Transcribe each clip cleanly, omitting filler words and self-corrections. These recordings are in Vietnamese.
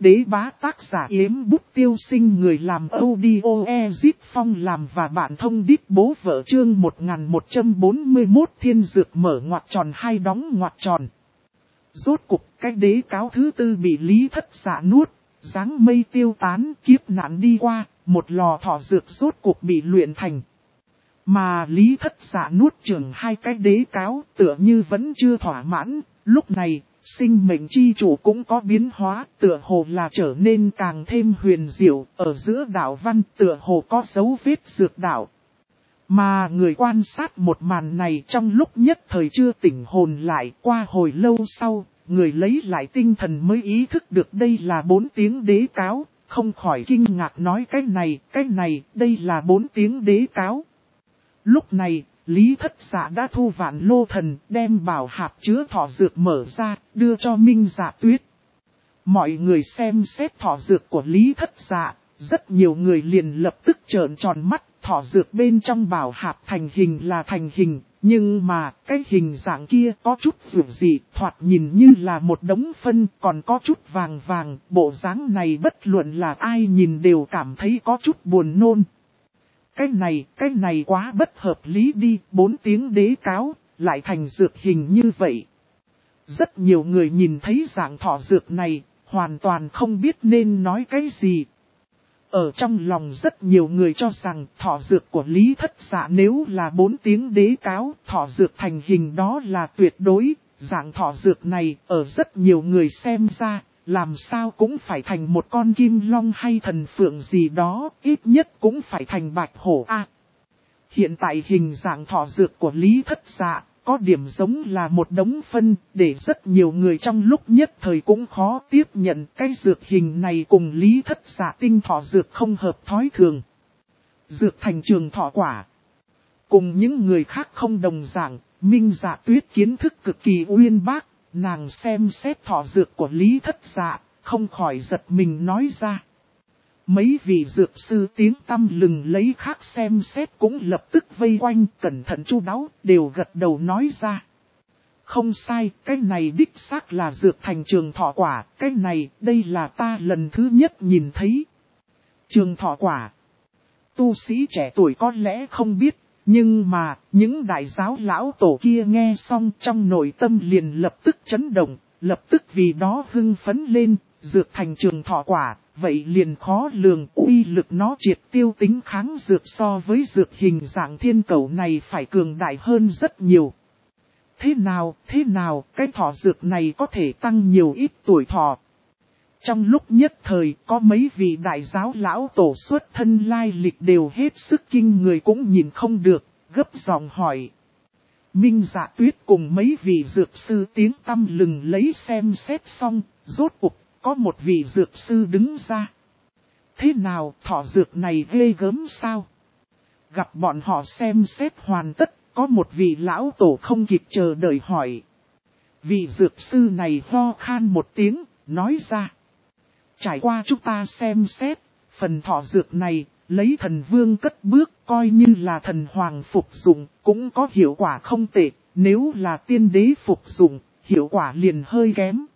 Đế bá tác giả Yếm Bút Tiêu Sinh, người làm audio Ezip Phong làm và bạn thông đít bố vợ. Chương 1141 Thiên Dược mở ngoặc tròn hai đóng ngoặc tròn. Rốt cục cái đế cáo thứ tư bị Lý Thất Dạ nuốt, dáng mây tiêu tán, kiếp nạn đi qua, một lò thọ dược rốt cục bị luyện thành. Mà Lý Thất Dạ nuốt chửng hai cái đế cáo tựa như vẫn chưa thỏa mãn, lúc này sinh mệnh chi chủ cũng có biến hóa, tựa hồ là trở nên càng thêm huyền diệu, ở giữa đạo văn tựa hồ có dấu vết dược đạo. Mà người quan sát một màn này trong lúc nhất thời chưa tỉnh hồn lại, qua hồi lâu sau, người lấy lại tinh thần mới ý thức được đây là 4 tiếng đế cáo, không khỏi kinh ngạc nói cái này, đây là 4 tiếng đế cáo. Lúc này, Lý Thất Dạ đã thu vạn lô thần, đem bảo hạp chứa thọ dược mở ra, đưa cho Minh Dạ Tuyết. Mọi người xem xét thọ dược của Lý Thất Dạ, rất nhiều người liền lập tức trợn tròn mắt, thọ dược bên trong bảo hạp thành hình là thành hình, nhưng mà cái hình dạng kia có chút dường dị, thoạt nhìn như là một đống phân, còn có chút vàng vàng, bộ dáng này bất luận là ai nhìn đều cảm thấy có chút buồn nôn. Cái này quá bất hợp lý đi, 4 tiếng đế cáo, lại thành dược hình như vậy. Rất nhiều người nhìn thấy dạng thọ dược này, hoàn toàn không biết nên nói cái gì. Ở trong lòng rất nhiều người cho rằng thọ dược của Lý Thất Dạ nếu là 4 tiếng đế cáo, thọ dược thành hình đó là tuyệt đối, dạng thọ dược này ở rất nhiều người xem ra. Làm sao cũng phải thành một con kim long hay thần phượng gì đó, ít nhất cũng phải thành bạch hổ a. Hiện tại hình dạng thọ dược của Lý Thất Dạ, có điểm giống là một đống phân, để rất nhiều người trong lúc nhất thời cũng khó tiếp nhận cái dược hình này cùng Lý Thất Dạ tinh thọ dược không hợp thói thường. Dược thành trường thọ quả. Cùng những người khác không đồng dạng, Minh Dạ Tuyết kiến thức cực kỳ uyên bác. Nàng xem xét thọ dược của Lý Thất Dạ, không khỏi giật mình nói ra. Mấy vị dược sư tiếng tăm lừng lấy khác xem xét cũng lập tức vây quanh, cẩn thận chu đáo, đều gật đầu nói ra. Không sai, cái này đích xác là dược thành trường thọ quả, cái này, đây là ta lần thứ nhất nhìn thấy. Trường thọ quả. Tu sĩ trẻ tuổi có lẽ không biết. Nhưng mà, những đại giáo lão tổ kia nghe xong trong nội tâm liền lập tức chấn động, lập tức vì đó hưng phấn lên, dược thành trường thọ quả, vậy liền khó lường uy lực nó triệt tiêu tính kháng dược so với dược hình dạng thiên cầu này phải cường đại hơn rất nhiều. Thế nào, cái thọ dược này có thể tăng nhiều ít tuổi thọ. Trong lúc nhất thời có mấy vị đại giáo lão tổ xuất thân lai lịch đều hết sức kinh người cũng nhìn không được, gấp giọng hỏi. Minh Dạ Tuyết cùng mấy vị dược sư tiếng tăm lừng lấy xem xét xong, rốt cuộc có một vị dược sư đứng ra. Thế nào, thọ dược này ghê gớm sao? Gặp bọn họ xem xét hoàn tất, có một vị lão tổ không kịp chờ đợi hỏi. Vị dược sư này ho khan một tiếng, nói ra. Trải qua chúng ta xem xét, phần thọ dược này, lấy thần vương cất bước coi như là thần hoàng phục dụng, cũng có hiệu quả không tệ, nếu là tiên đế phục dụng, hiệu quả liền hơi kém.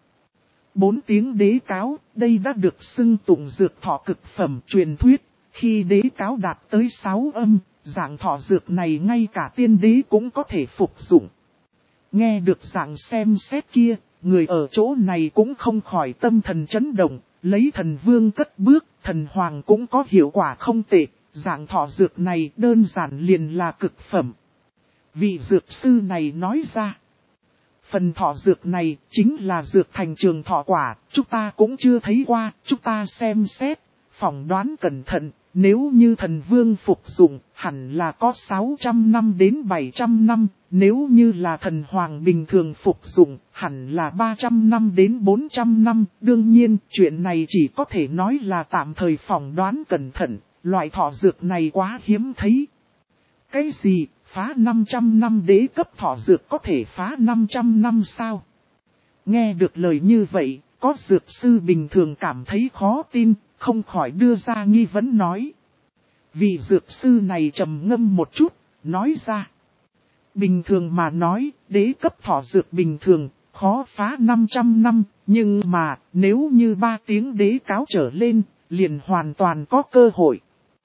4 tiếng đế cáo, đây đã được xưng tụng dược thọ cực phẩm truyền thuyết, khi đế cáo đạt tới 6 âm, dạng thọ dược này ngay cả tiên đế cũng có thể phục dụng. Nghe được dạng xem xét kia, người ở chỗ này cũng không khỏi tâm thần chấn động. Lấy thần vương cất bước, thần hoàng cũng có hiệu quả không tệ, dạng thọ dược này đơn giản liền là cực phẩm. Vị dược sư này nói ra, phần thọ dược này chính là dược thành trường thọ quả, chúng ta cũng chưa thấy qua, chúng ta xem xét, phỏng đoán cẩn thận, nếu như thần vương phục dụng, hẳn là có 600 năm đến 700 năm, nếu như là thần hoàng bình thường phục dụng, hẳn là 300 năm đến 400 năm. Đương nhiên, chuyện này chỉ có thể nói là tạm thời phỏng đoán cẩn thận, loại thọ dược này quá hiếm thấy. Cái gì, phá 500 năm đế cấp thọ dược có thể phá 500 năm sao? Nghe được lời như vậy, có dược sư bình thường cảm thấy khó tin, không khỏi đưa ra nghi vấn nói. Vị dược sư này trầm ngâm một chút, nói ra. Bình thường mà nói, đế cấp thọ dược bình thường, khó phá 500 năm, Nhưng mà, nếu như 3 tiếng đế cáo trở lên, liền hoàn toàn có cơ hội.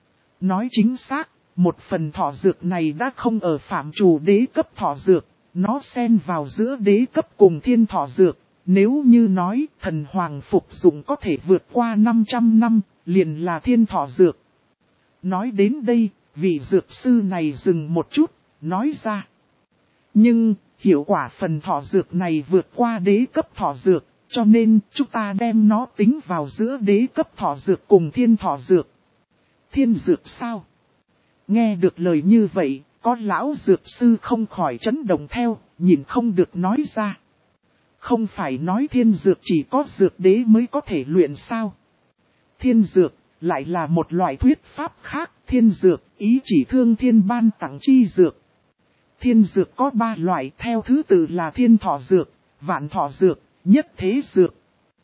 Nói chính xác, một phần thọ dược này đã không ở phạm trù đế cấp thọ dược, nó xen vào giữa đế cấp cùng thiên thọ dược. Nếu như nói thần hoàng phục dụng có thể vượt qua 500 năm, liền là thiên thọ dược. Nói đến đây, vị dược sư này dừng một chút, nói ra. Nhưng, hiệu quả phần thọ dược này vượt qua đế cấp thọ dược, cho nên chúng ta đem nó tính vào giữa đế cấp thọ dược cùng thiên thọ dược. Thiên dược sao? Nghe được lời như vậy, có lão dược sư không khỏi chấn động theo, nhìn không được nói ra. Không phải nói thiên dược chỉ có dược đế mới có thể luyện sao? Thiên dược lại là một loại thuyết pháp khác, thiên dược ý chỉ thương thiên ban tặng chi dược. Thiên dược có 3 loại theo thứ tự là thiên thọ dược, vạn thọ dược, nhất thế dược.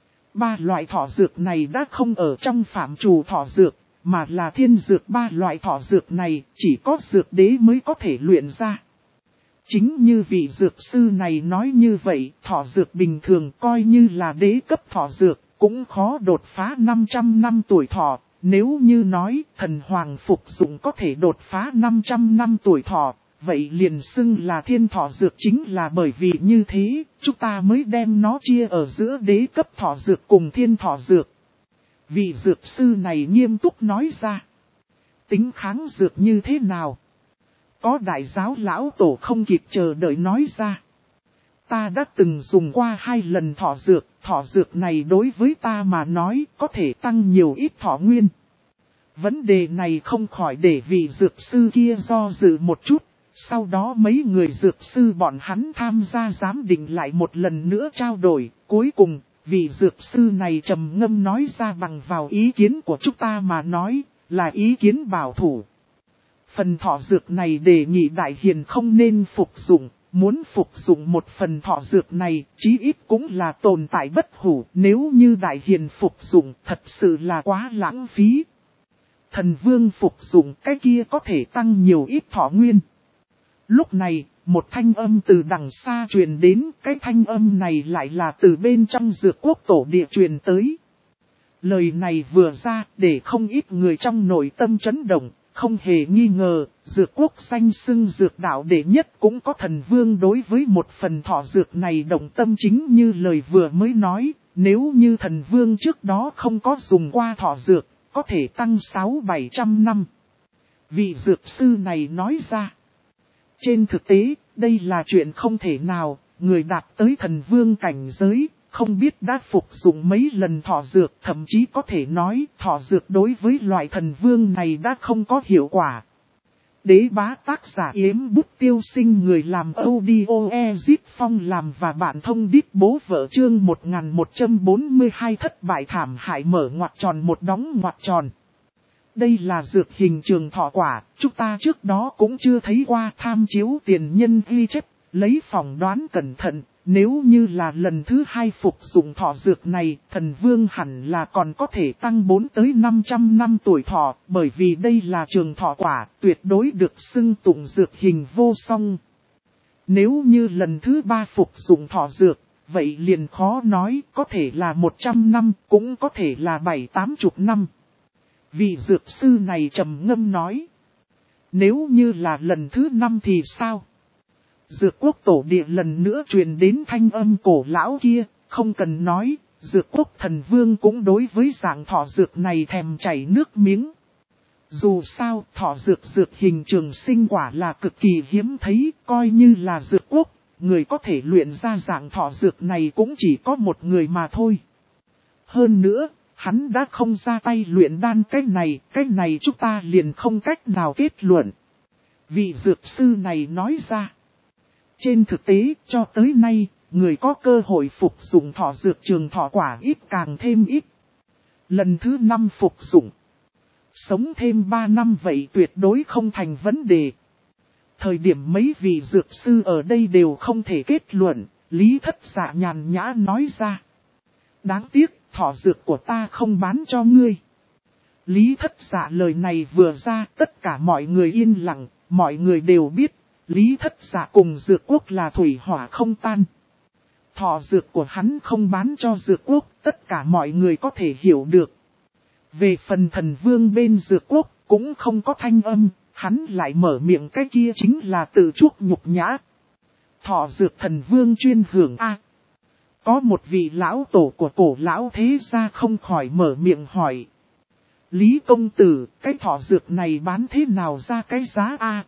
3 loại thọ dược này đã không ở trong phạm trù thọ dược, mà là thiên dược. 3 loại thọ dược này chỉ có dược đế mới có thể luyện ra. Chính như vị dược sư này nói như vậy, thọ dược bình thường coi như là đế cấp thọ dược, cũng khó đột phá 500 năm tuổi thọ. Nếu như nói thần hoàng phục dụng có thể đột phá 500 năm tuổi thọ, vậy liền xưng là thiên thọ dược. Chính là bởi vì như thế, chúng ta mới đem nó chia ở giữa đế cấp thọ dược cùng thiên thọ dược. Vị dược sư này nghiêm túc nói ra. Tính kháng dược như thế nào? Có đại giáo lão tổ không kịp chờ đợi nói ra. Ta đã từng dùng qua 2 lần thọ dược này đối với ta mà nói có thể tăng nhiều ít thọ nguyên. Vấn đề này không khỏi để vị dược sư kia do dự một chút, sau đó mấy người dược sư bọn hắn tham gia giám định lại một lần nữa trao đổi, cuối cùng, vị dược sư này trầm ngâm nói ra bằng vào ý kiến của chúng ta mà nói, là ý kiến bảo thủ. Phần thọ dược này đề nghị đại hiền không nên phục dụng, muốn phục dụng một phần thọ dược này, chí ít cũng là tồn tại bất hủ, nếu như đại hiền phục dụng thật sự là quá lãng phí. Thần vương phục dụng cái kia có thể tăng nhiều ít thọ nguyên. Lúc này, một thanh âm từ đằng xa truyền đến, cái thanh âm này lại là từ bên trong dược quốc tổ địa truyền tới. Lời này vừa ra, để không ít người trong nội tâm chấn động. Không hề nghi ngờ, dược quốc danh xưng dược đạo đệ nhất cũng có thần vương đối với một phần thọ dược này động tâm. Chính như lời vừa mới nói, nếu như thần vương trước đó không có dùng qua thọ dược, có thể tăng 600-700 năm. Vị dược sư này nói ra. Trên thực tế, đây là chuyện không thể nào, người đạt tới thần vương cảnh giới, không biết đã phục dụng mấy lần thọ dược, thậm chí có thể nói thọ dược đối với loại thần vương này đã không có hiệu quả. Đế bá tác giả Yếm Bút Tiêu Sinh, người làm audio Ezip Phong làm và bạn thông đít bố vợ chương 1142 thất bại thảm hại mở ngoặc tròn một đóng ngoặc tròn. Đây là dược hình trường thọ quả, chúng ta trước đó cũng chưa thấy qua. Tham chiếu tiền nhân ghi chép, lấy phỏng đoán cẩn thận. Nếu như là lần thứ 2 phục dụng thọ dược này, thần vương hẳn là còn có thể tăng 4-500 năm tuổi thọ, bởi vì đây là trường thọ quả, tuyệt đối được xưng tụng dược hình vô song. Nếu như lần thứ 3 phục dụng thọ dược, vậy liền khó nói, có thể là 100 năm, cũng có thể là 7-80 năm. Vị dược sư này trầm ngâm nói, nếu như là lần thứ 5 thì sao? Dược quốc tổ địa lần nữa truyền đến thanh âm cổ lão kia, không cần nói, dược quốc thần vương cũng đối với dạng thọ dược này thèm chảy nước miếng. Dù sao, thọ dược hình trường sinh quả là cực kỳ hiếm thấy, coi như là dược quốc, người có thể luyện ra dạng thọ dược này cũng chỉ có một người mà thôi. Hơn nữa, hắn đã không ra tay luyện đan cái này chúng ta liền không cách nào kết luận. Vị dược sư này nói ra. Trên thực tế, cho tới nay, người có cơ hội phục dụng thọ dược trường thọ quả ít càng thêm ít. Lần thứ 5 phục dụng, sống thêm 3 năm vậy tuyệt đối không thành vấn đề. Thời điểm mấy vị dược sư ở đây đều không thể kết luận, Lý Thất Dạ nhàn nhã nói ra. Đáng tiếc, thọ dược của ta không bán cho ngươi. Lý Thất Dạ lời này vừa ra, tất cả mọi người yên lặng, mọi người đều biết. Lý Thất Dạ cùng dược quốc là thủy hỏa không tan. Thọ dược của hắn không bán cho dược quốc, tất cả mọi người có thể hiểu được. Về phần thần vương bên dược quốc, cũng không có thanh âm, hắn lại mở miệng, cái kia chính là tự chuốc nhục nhã. Thọ dược thần vương chuyên hưởng A. Có một vị lão tổ của cổ lão thế gia không khỏi mở miệng hỏi. Lý công tử, cái thọ dược này bán thế nào ra cái giá A?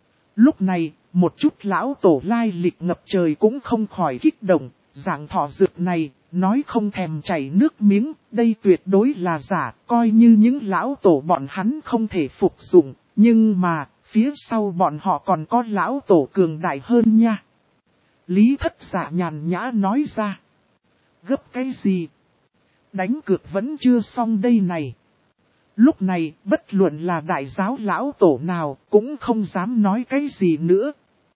Lúc này, một chút lão tổ lai lịch ngập trời cũng không khỏi kích động, dạng thọ dược này, nói không thèm chảy nước miếng, đây tuyệt đối là giả, coi như những lão tổ bọn hắn không thể phục dụng, nhưng mà, phía sau bọn họ còn có lão tổ cường đại hơn nha. Lý Thất Dạ nhàn nhã nói ra. Gấp cái gì? Đánh cược vẫn chưa xong đây này. Lúc này, bất luận là đại giáo lão tổ nào, cũng không dám nói cái gì nữa.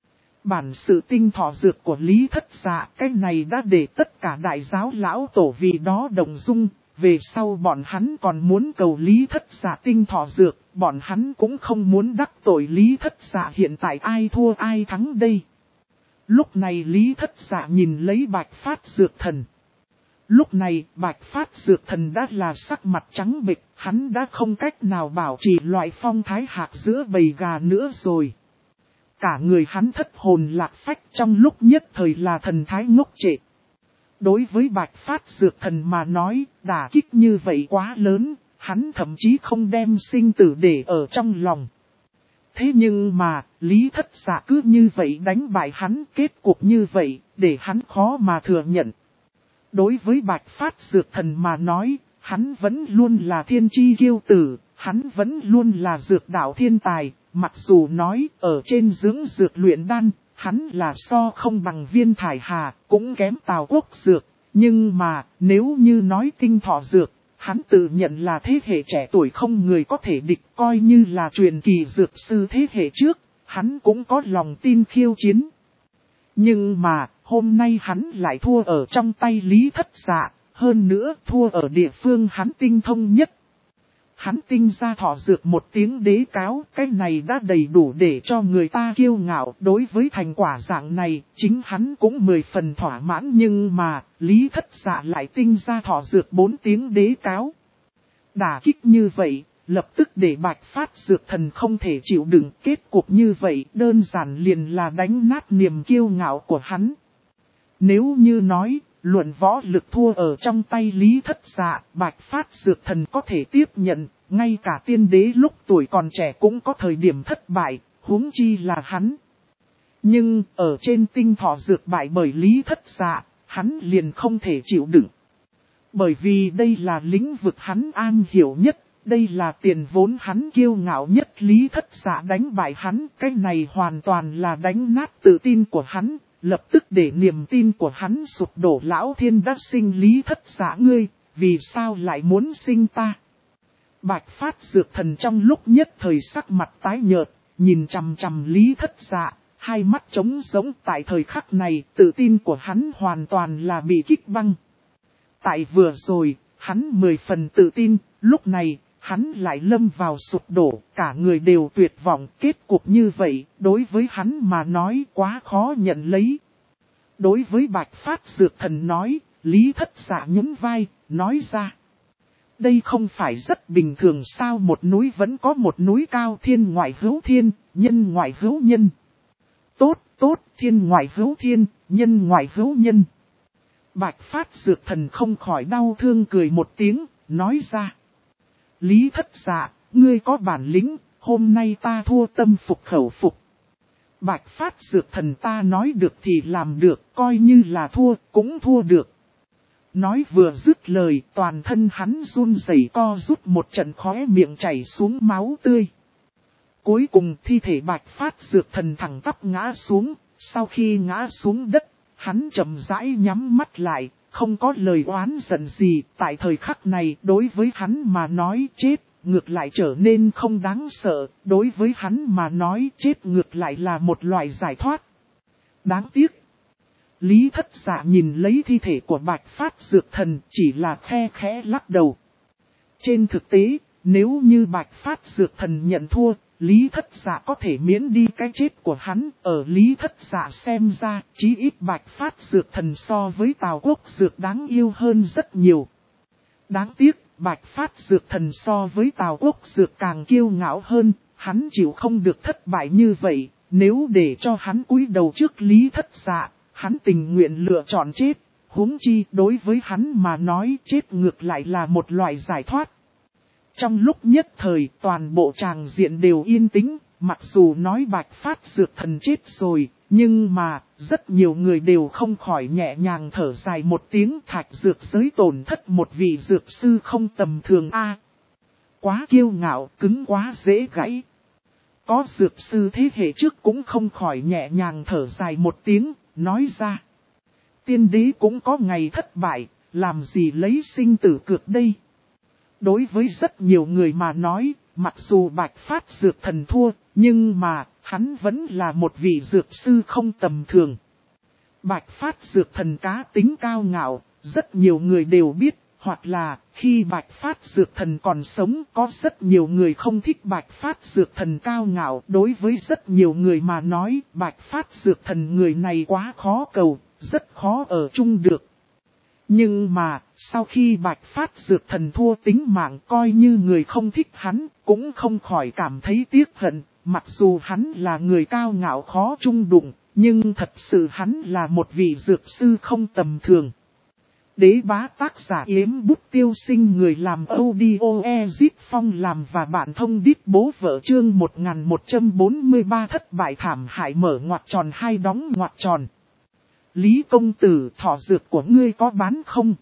Bản sự tinh thọ dược của Lý Thất Dạ, cái này đã để tất cả đại giáo lão tổ vì đó đồng dung. Về sau bọn hắn còn muốn cầu Lý Thất Dạ tinh thọ dược, bọn hắn cũng không muốn đắc tội Lý Thất Dạ, hiện tại ai thua ai thắng đây. Lúc này Lý Thất Dạ nhìn lấy Bạch Phát Dược Thần. Lúc này Bạch Phát Dược Thần đã là sắc mặt trắng bệch, hắn đã không cách nào bảo trì loại phong thái hạc giữa bầy gà nữa rồi. Cả người hắn thất hồn lạc phách, trong lúc nhất thời là thần thái ngốc trệ. Đối với Bạch Phát Dược Thần mà nói, đả kích như vậy quá lớn, hắn thậm chí không đem sinh tử để ở trong lòng. Thế nhưng mà, Lý Thất Dạ cứ như vậy đánh bại hắn, kết cục như vậy, để hắn khó mà thừa nhận. Đối với Bạch Phát Dược Thần mà nói, hắn vẫn luôn là thiên chi kiêu tử, hắn vẫn luôn là dược đạo thiên tài, mặc dù nói ở trên dưỡng dược luyện đan, hắn là so không bằng Viên Thải Hà, cũng kém Tào Quốc Dược, nhưng mà nếu như nói tinh thọ dược, hắn tự nhận là thế hệ trẻ tuổi không người có thể địch, coi như là truyền kỳ dược sư thế hệ trước, hắn cũng có lòng tin khiêu chiến. Nhưng mà, hôm nay hắn lại thua ở trong tay Lý Thất Dạ, hơn nữa thua ở địa phương hắn tinh thông nhất. Hắn tinh ra thọ dược một tiếng đế cáo, cái này đã đầy đủ để cho người ta kiêu ngạo. Đối với thành quả dạng này, chính hắn cũng 10 phần thỏa mãn, nhưng mà, Lý Thất Dạ lại tinh ra thọ dược 4 tiếng đế cáo. Đả kích như vậy, lập tức để Bạch Phát Dược Thần không thể chịu đựng, kết cục như vậy đơn giản liền là đánh nát niềm kiêu ngạo của hắn. Nếu như nói, luận võ lực thua ở trong tay Lý Thất Dạ, Bạch Phát Dược Thần có thể tiếp nhận, ngay cả tiên đế lúc tuổi còn trẻ cũng có thời điểm thất bại, huống chi là hắn. Nhưng, ở trên tinh thọ dược bại bởi Lý Thất Dạ, hắn liền không thể chịu đựng. Bởi vì đây là lĩnh vực hắn an hiểu nhất, đây là tiền vốn hắn kiêu ngạo nhất. Lý Thất Dạ đánh bại hắn, cái này hoàn toàn là đánh nát tự tin của hắn. Lập tức để niềm tin của hắn sụp đổ. Lão Thiên đã sinh Lý Thất Dạ ngươi, vì sao lại muốn sinh ta? Bạch Phát Dược Thần trong lúc nhất thời sắc mặt tái nhợt, nhìn chằm chằm Lý Thất Dạ, hai mắt trống rỗng. Tại thời khắc này, tự tin của hắn hoàn toàn là bị kích băng. Tại vừa rồi, hắn 10 phần tự tin, lúc này, hắn lại lâm vào sụp đổ, cả người đều tuyệt vọng. Kết cục như vậy, đối với hắn mà nói quá khó nhận lấy. Đối với Bạch Phát Dược Thần nói, Lý Thất Dạ nhún vai, nói ra. Đây không phải rất bình thường sao? Một núi vẫn có một núi cao, thiên ngoại hữu thiên, nhân ngoại hữu nhân. Tốt, tốt, thiên ngoại hữu thiên, nhân ngoại hữu nhân. Bạch Phát Dược Thần không khỏi đau thương cười một tiếng, nói ra. Lý Thất Dạ, ngươi có bản lĩnh, hôm nay ta thua tâm phục khẩu phục. Bạch Phát Dược Thần ta nói được thì làm được, coi như là thua, cũng thua được. Nói vừa dứt lời, toàn thân hắn run rẩy co rút một trận, khóe miệng chảy xuống máu tươi. Cuối cùng thi thể Bạch Phát Dược Thần thẳng tắp ngã xuống, sau khi ngã xuống đất, hắn chậm rãi nhắm mắt lại, không có lời oán giận gì. Tại thời khắc này, đối với hắn mà nói chết, ngược lại trở nên không đáng sợ, đối với hắn mà nói chết ngược lại là một loại giải thoát. Đáng tiếc. Lý Thất Dạ nhìn lấy thi thể của Bạch Phát Dược Thần, chỉ là khe khẽ lắc đầu. Trên thực tế, nếu như Bạch Phát Dược Thần nhận thua, Lý Thất Dạ có thể miễn đi cái chết của hắn. Ở Lý Thất Dạ xem ra, chí ít Bạch Phát Dược Thần so với Tào Quốc Dược đáng yêu hơn rất nhiều. Đáng tiếc, Bạch Phát Dược Thần so với Tào Quốc Dược càng kiêu ngạo hơn, hắn chịu không được thất bại như vậy. Nếu để cho hắn cúi đầu trước Lý Thất Dạ, hắn tình nguyện lựa chọn chết. Huống chi đối với hắn mà nói chết ngược lại là một loại giải thoát. Trong lúc nhất thời toàn bộ tràng diện đều yên tĩnh, mặc dù nói Bạch Phát Dược Thần chết rồi, nhưng mà rất nhiều người đều không khỏi nhẹ nhàng thở dài một tiếng. Thạch dược giới tổn thất một vị dược sư không tầm thường a. Quá kiêu ngạo, cứng quá dễ gãy. Có dược sư thế hệ trước cũng không khỏi nhẹ nhàng thở dài một tiếng, nói ra. Tiên đế cũng có ngày thất bại, làm gì lấy sinh tử cược đây. Đối với rất nhiều người mà nói, mặc dù Bạch Phát Dược Thần thua, nhưng mà hắn vẫn là một vị dược sư không tầm thường. Bạch Phát Dược Thần cá tính cao ngạo, rất nhiều người đều biết, hoặc là khi Bạch Phát Dược Thần còn sống có rất nhiều người không thích Bạch Phát Dược Thần cao ngạo. Đối với rất nhiều người mà nói, Bạch Phát Dược Thần người này quá khó cầu, rất khó ở chung được. Nhưng mà, sau khi Bạch Phát Dược Thần thua tính mạng coi như người không thích hắn, cũng không khỏi cảm thấy tiếc hận, mặc dù hắn là người cao ngạo khó chung đụng, nhưng thật sự hắn là một vị dược sư không tầm thường. Đế bá tác giả Yếm Bút Tiêu Sinh, người làm audio Ezip Phong làm và bạn thông đít bố vợ chương 1143 thất bại thảm hại mở ngoặc tròn hai đóng ngoặc tròn. Lý công tử, thỏ dược của ngươi có bán không?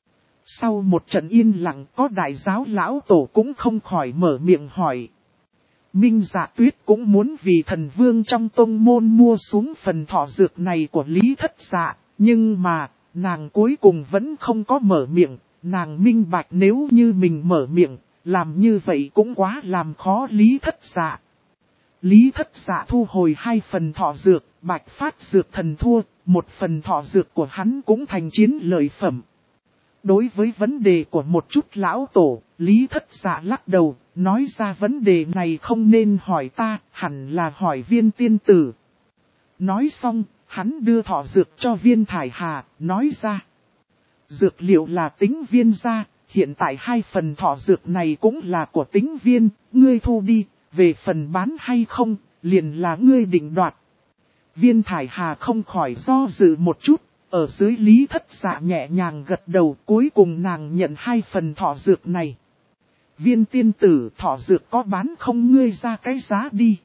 Sau một trận yên lặng có đại giáo lão tổ cũng không khỏi mở miệng hỏi. Minh Dạ Tuyết cũng muốn vì thần vương trong tông môn mua xuống phần thỏ dược này của Lý Thất Dạ, nhưng mà nàng cuối cùng vẫn không có mở miệng. Nàng minh bạch nếu như mình mở miệng, làm như vậy cũng quá làm khó Lý Thất Dạ. Lý Thất Dạ thu hồi 2 phần thỏ dược, Bạch Phát Dược Thần thua, 1 phần thỏ dược của hắn cũng thành chiến lợi phẩm. Đối với vấn đề của một chút lão tổ, Lý Thất Dạ lắc đầu, nói ra vấn đề này không nên hỏi ta, hẳn là hỏi Viên tiên tử. Nói xong, hắn đưa thỏ dược cho Viên Thải Hà, nói ra. Dược liệu là Tính Viên gia, hiện tại 2 phần thỏ dược này cũng là của Tính Viên, ngươi thu đi, về phần bán hay không, liền là ngươi định đoạt. Viên Thải Hà không khỏi do dự một chút, ở dưới Lý Thất Dạ nhẹ nhàng gật đầu, cuối cùng nàng nhận 2 phần thỏ dược này. Viên tiên tử, thỏ dược có bán không, ngươi ra cái giá đi.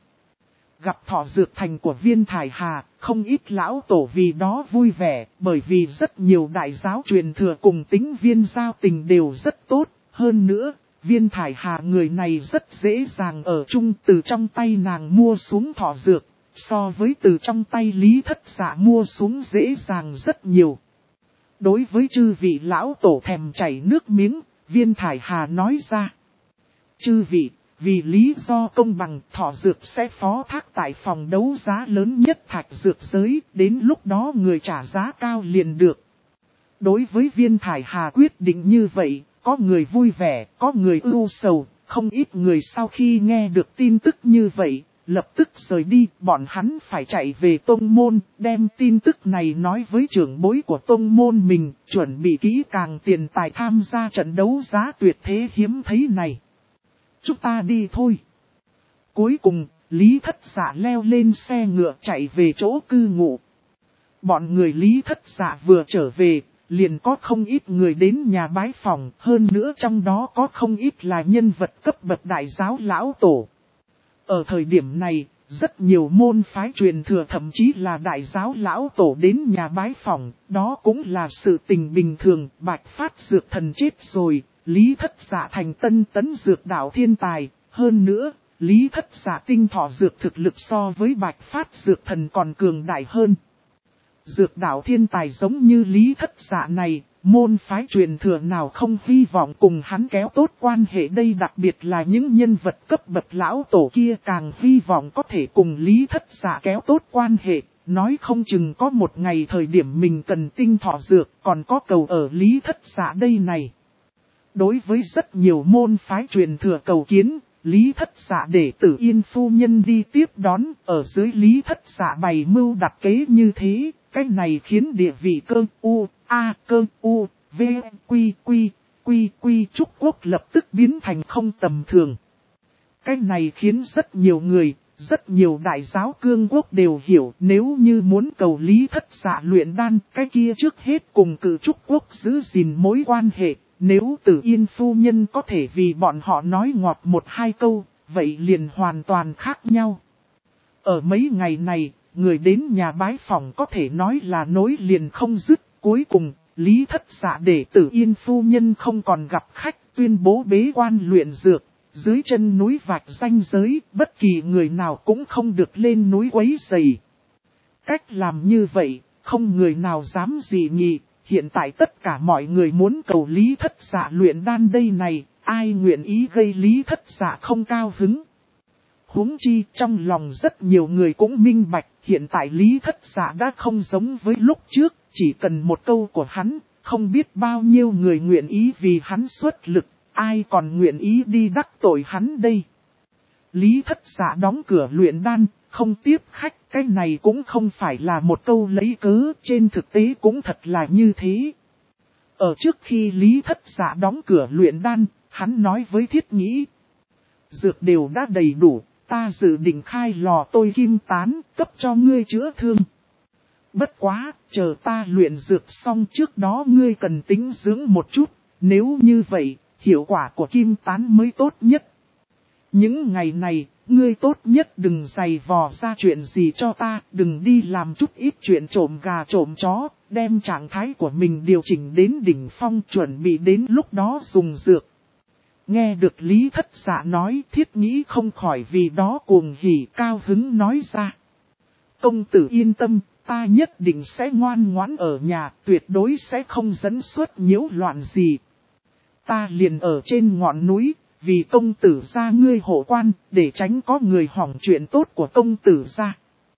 Gặp thỏ dược thành của Viên Thải Hà, không ít lão tổ vì đó vui vẻ, bởi vì rất nhiều đại giáo truyền thừa cùng Tính Viên giao tình đều rất tốt. Hơn nữa, Viên Thải Hà người này rất dễ dàng ở chung, từ trong tay nàng mua xuống thỏ dược, so với từ trong tay Lý Thất Dạ mua xuống dễ dàng rất nhiều. Đối với chư vị lão tổ thèm chảy nước miếng, Viên Thải Hà nói ra. Chư vị, vì lý do công bằng, thỏ dược sẽ phó thác tại phòng đấu giá lớn nhất Thạch Dược giới, đến lúc đó người trả giá cao liền được. Đối với Viên Thải Hà quyết định như vậy, có người vui vẻ, có người ưu sầu, không ít người sau khi nghe được tin tức như vậy, lập tức rời đi, bọn hắn phải chạy về tông môn, đem tin tức này nói với trưởng bối của tông môn mình, chuẩn bị kỹ càng tiền tài tham gia trận đấu giá tuyệt thế hiếm thấy này. Chúng ta đi thôi. Cuối cùng, Lý Thất Dạ leo lên xe ngựa chạy về chỗ cư ngụ. Bọn người Lý Thất Dạ vừa trở về, liền có không ít người đến nhà bái phỏng, hơn nữa trong đó có không ít là nhân vật cấp bậc đại giáo lão tổ. Ở thời điểm này, rất nhiều môn phái truyền thừa thậm chí là đại giáo lão tổ đến nhà bái phỏng, đó cũng là sự tình bình thường. Bạch Phát Dược Thần chết rồi, Lý Thất Dạ thành tân tấn dược đạo thiên tài, hơn nữa, Lý Thất Dạ tinh thọ dược thực lực so với Bạch Phát Dược Thần còn cường đại hơn. Dược đạo thiên tài giống như Lý Thất Dạ này, môn phái truyền thừa nào không hy vọng cùng hắn kéo tốt quan hệ đây, đặc biệt là những nhân vật cấp bậc lão tổ kia càng hy vọng có thể cùng Lý Thất Dạ kéo tốt quan hệ, nói không chừng có một ngày thời điểm mình cần tinh thọ dược còn có cầu ở Lý Thất Dạ đây này. Đối với rất nhiều môn phái truyền thừa cầu kiến, Lý Thất Dạ để Tử Yên phu nhân đi tiếp đón, ở dưới Lý Thất Dạ bày mưu đặt kế như thế, cái này khiến địa vị cơ u, v, quy Trúc Quốc lập tức biến thành không tầm thường. Cái này khiến rất nhiều người, rất nhiều đại giáo cương quốc đều hiểu, nếu như muốn cầu Lý Thất Dạ luyện đan, cái kia trước hết cùng Cử Trúc Quốc giữ gìn mối quan hệ. Nếu Tử Yên phu nhân có thể vì bọn họ nói ngọt một hai câu, vậy liền hoàn toàn khác nhau. Ở mấy ngày này, người đến nhà bái phỏng có thể nói là nối liền không dứt. Cuối cùng, Lý Thất Dạ để Tử Yên phu nhân không còn gặp khách, tuyên bố bế quan luyện dược. Dưới chân núi vạch ranh giới, bất kỳ người nào cũng không được lên núi quấy rầy. Cách làm như vậy, không người nào dám dị nghị. Hiện tại tất cả mọi người muốn cầu Lý Thất Dạ luyện đan đây này, ai nguyện ý gây Lý Thất Dạ không cao hứng. Huống chi trong lòng rất nhiều người cũng minh bạch, hiện tại Lý Thất Dạ đã không giống với lúc trước, chỉ cần một câu của hắn, không biết bao nhiêu người nguyện ý vì hắn xuất lực, ai còn nguyện ý đi đắc tội hắn đây. Lý Thất Dạ đóng cửa luyện đan, không tiếp khách, cái này cũng không phải là một câu lấy cớ, trên thực tế cũng thật là như thế. Ở trước khi Lý Thất Dạ đóng cửa luyện đan, hắn nói với Thiết Nghĩ. Dược đều đã đầy đủ, ta dự định khai lò tôi kim tán, cấp cho ngươi chữa thương. Bất quá, chờ ta luyện dược xong trước đó ngươi cần tính dưỡng một chút, nếu như vậy, hiệu quả của kim tán mới tốt nhất. Những ngày này, ngươi tốt nhất đừng giày vò ra chuyện gì cho ta, đừng đi làm chút ít chuyện trộm gà trộm chó, đem trạng thái của mình điều chỉnh đến đỉnh phong chuẩn bị đến lúc đó dùng dược. Nghe được Lý Thất Dạ nói, Thiết Nghĩ không khỏi vì đó cuồng hỉ cao hứng nói ra. Công tử yên tâm, ta nhất định sẽ ngoan ngoãn ở nhà, tuyệt đối sẽ không dẫn xuất nhiễu loạn gì. Ta liền ở trên ngọn núi, vì công tử gia ngươi hộ quan, để tránh có người hỏng chuyện tốt của công tử gia.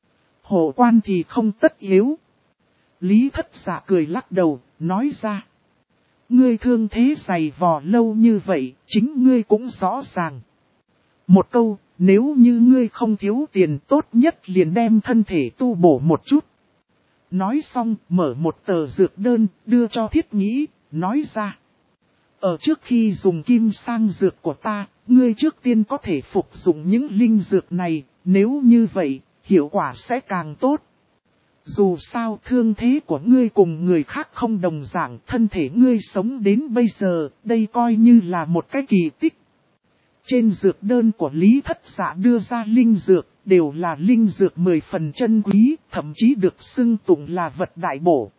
Hộ quan thì không tất yếu. Lý Thất Dạ cười lắc đầu, nói ra. Ngươi thương thế dày vò lâu như vậy, chính ngươi cũng rõ ràng. Một câu, nếu như ngươi không thiếu tiền tốt nhất liền đem thân thể tu bổ một chút. Nói xong, mở một tờ dược đơn, đưa cho Thiết Nghĩ, nói ra. Ở trước khi dùng kim sang dược của ta, ngươi trước tiên có thể phục dụng những linh dược này, nếu như vậy, hiệu quả sẽ càng tốt. Dù sao thương thế của ngươi cùng người khác không đồng dạng, thân thể ngươi sống đến bây giờ, đây coi như là một cái kỳ tích. Trên dược đơn của Lý Thất Dạ đưa ra linh dược, đều là linh dược 10 phần chân quý, thậm chí được xưng tụng là vật đại bổ.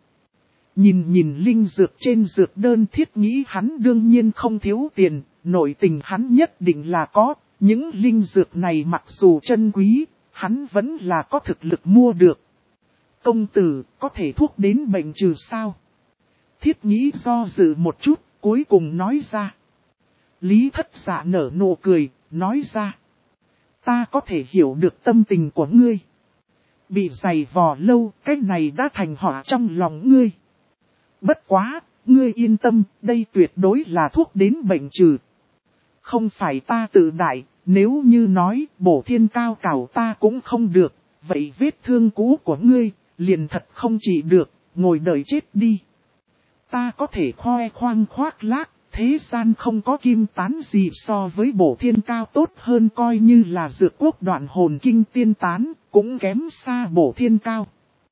Nhìn linh dược trên dược đơn Thiết Nghĩ hắn đương nhiên không thiếu tiền, nội tình hắn nhất định là có, những linh dược này mặc dù chân quý, hắn vẫn là có thực lực mua được. Công tử, có thể thuốc đến bệnh trừ sao? Thiết Nghĩ do dự một chút, cuối cùng nói ra. Lý Thất Dạ nở nụ cười, nói ra. Ta có thể hiểu được tâm tình của ngươi. Bị giày vò lâu, cái này đã thành họa trong lòng ngươi. Bất quá, ngươi yên tâm, đây tuyệt đối là thuốc đến bệnh trừ. Không phải ta tự đại, nếu như nói bổ thiên cao cảo ta cũng không được, vậy vết thương cũ của ngươi, liền thật không trị được, ngồi đợi chết đi. Ta có thể khoe khoang khoác lác, thế gian không có kim tán gì so với bổ thiên cao tốt hơn coi như là dược quốc đoạn hồn kinh tiên tán, cũng kém xa bổ thiên cao.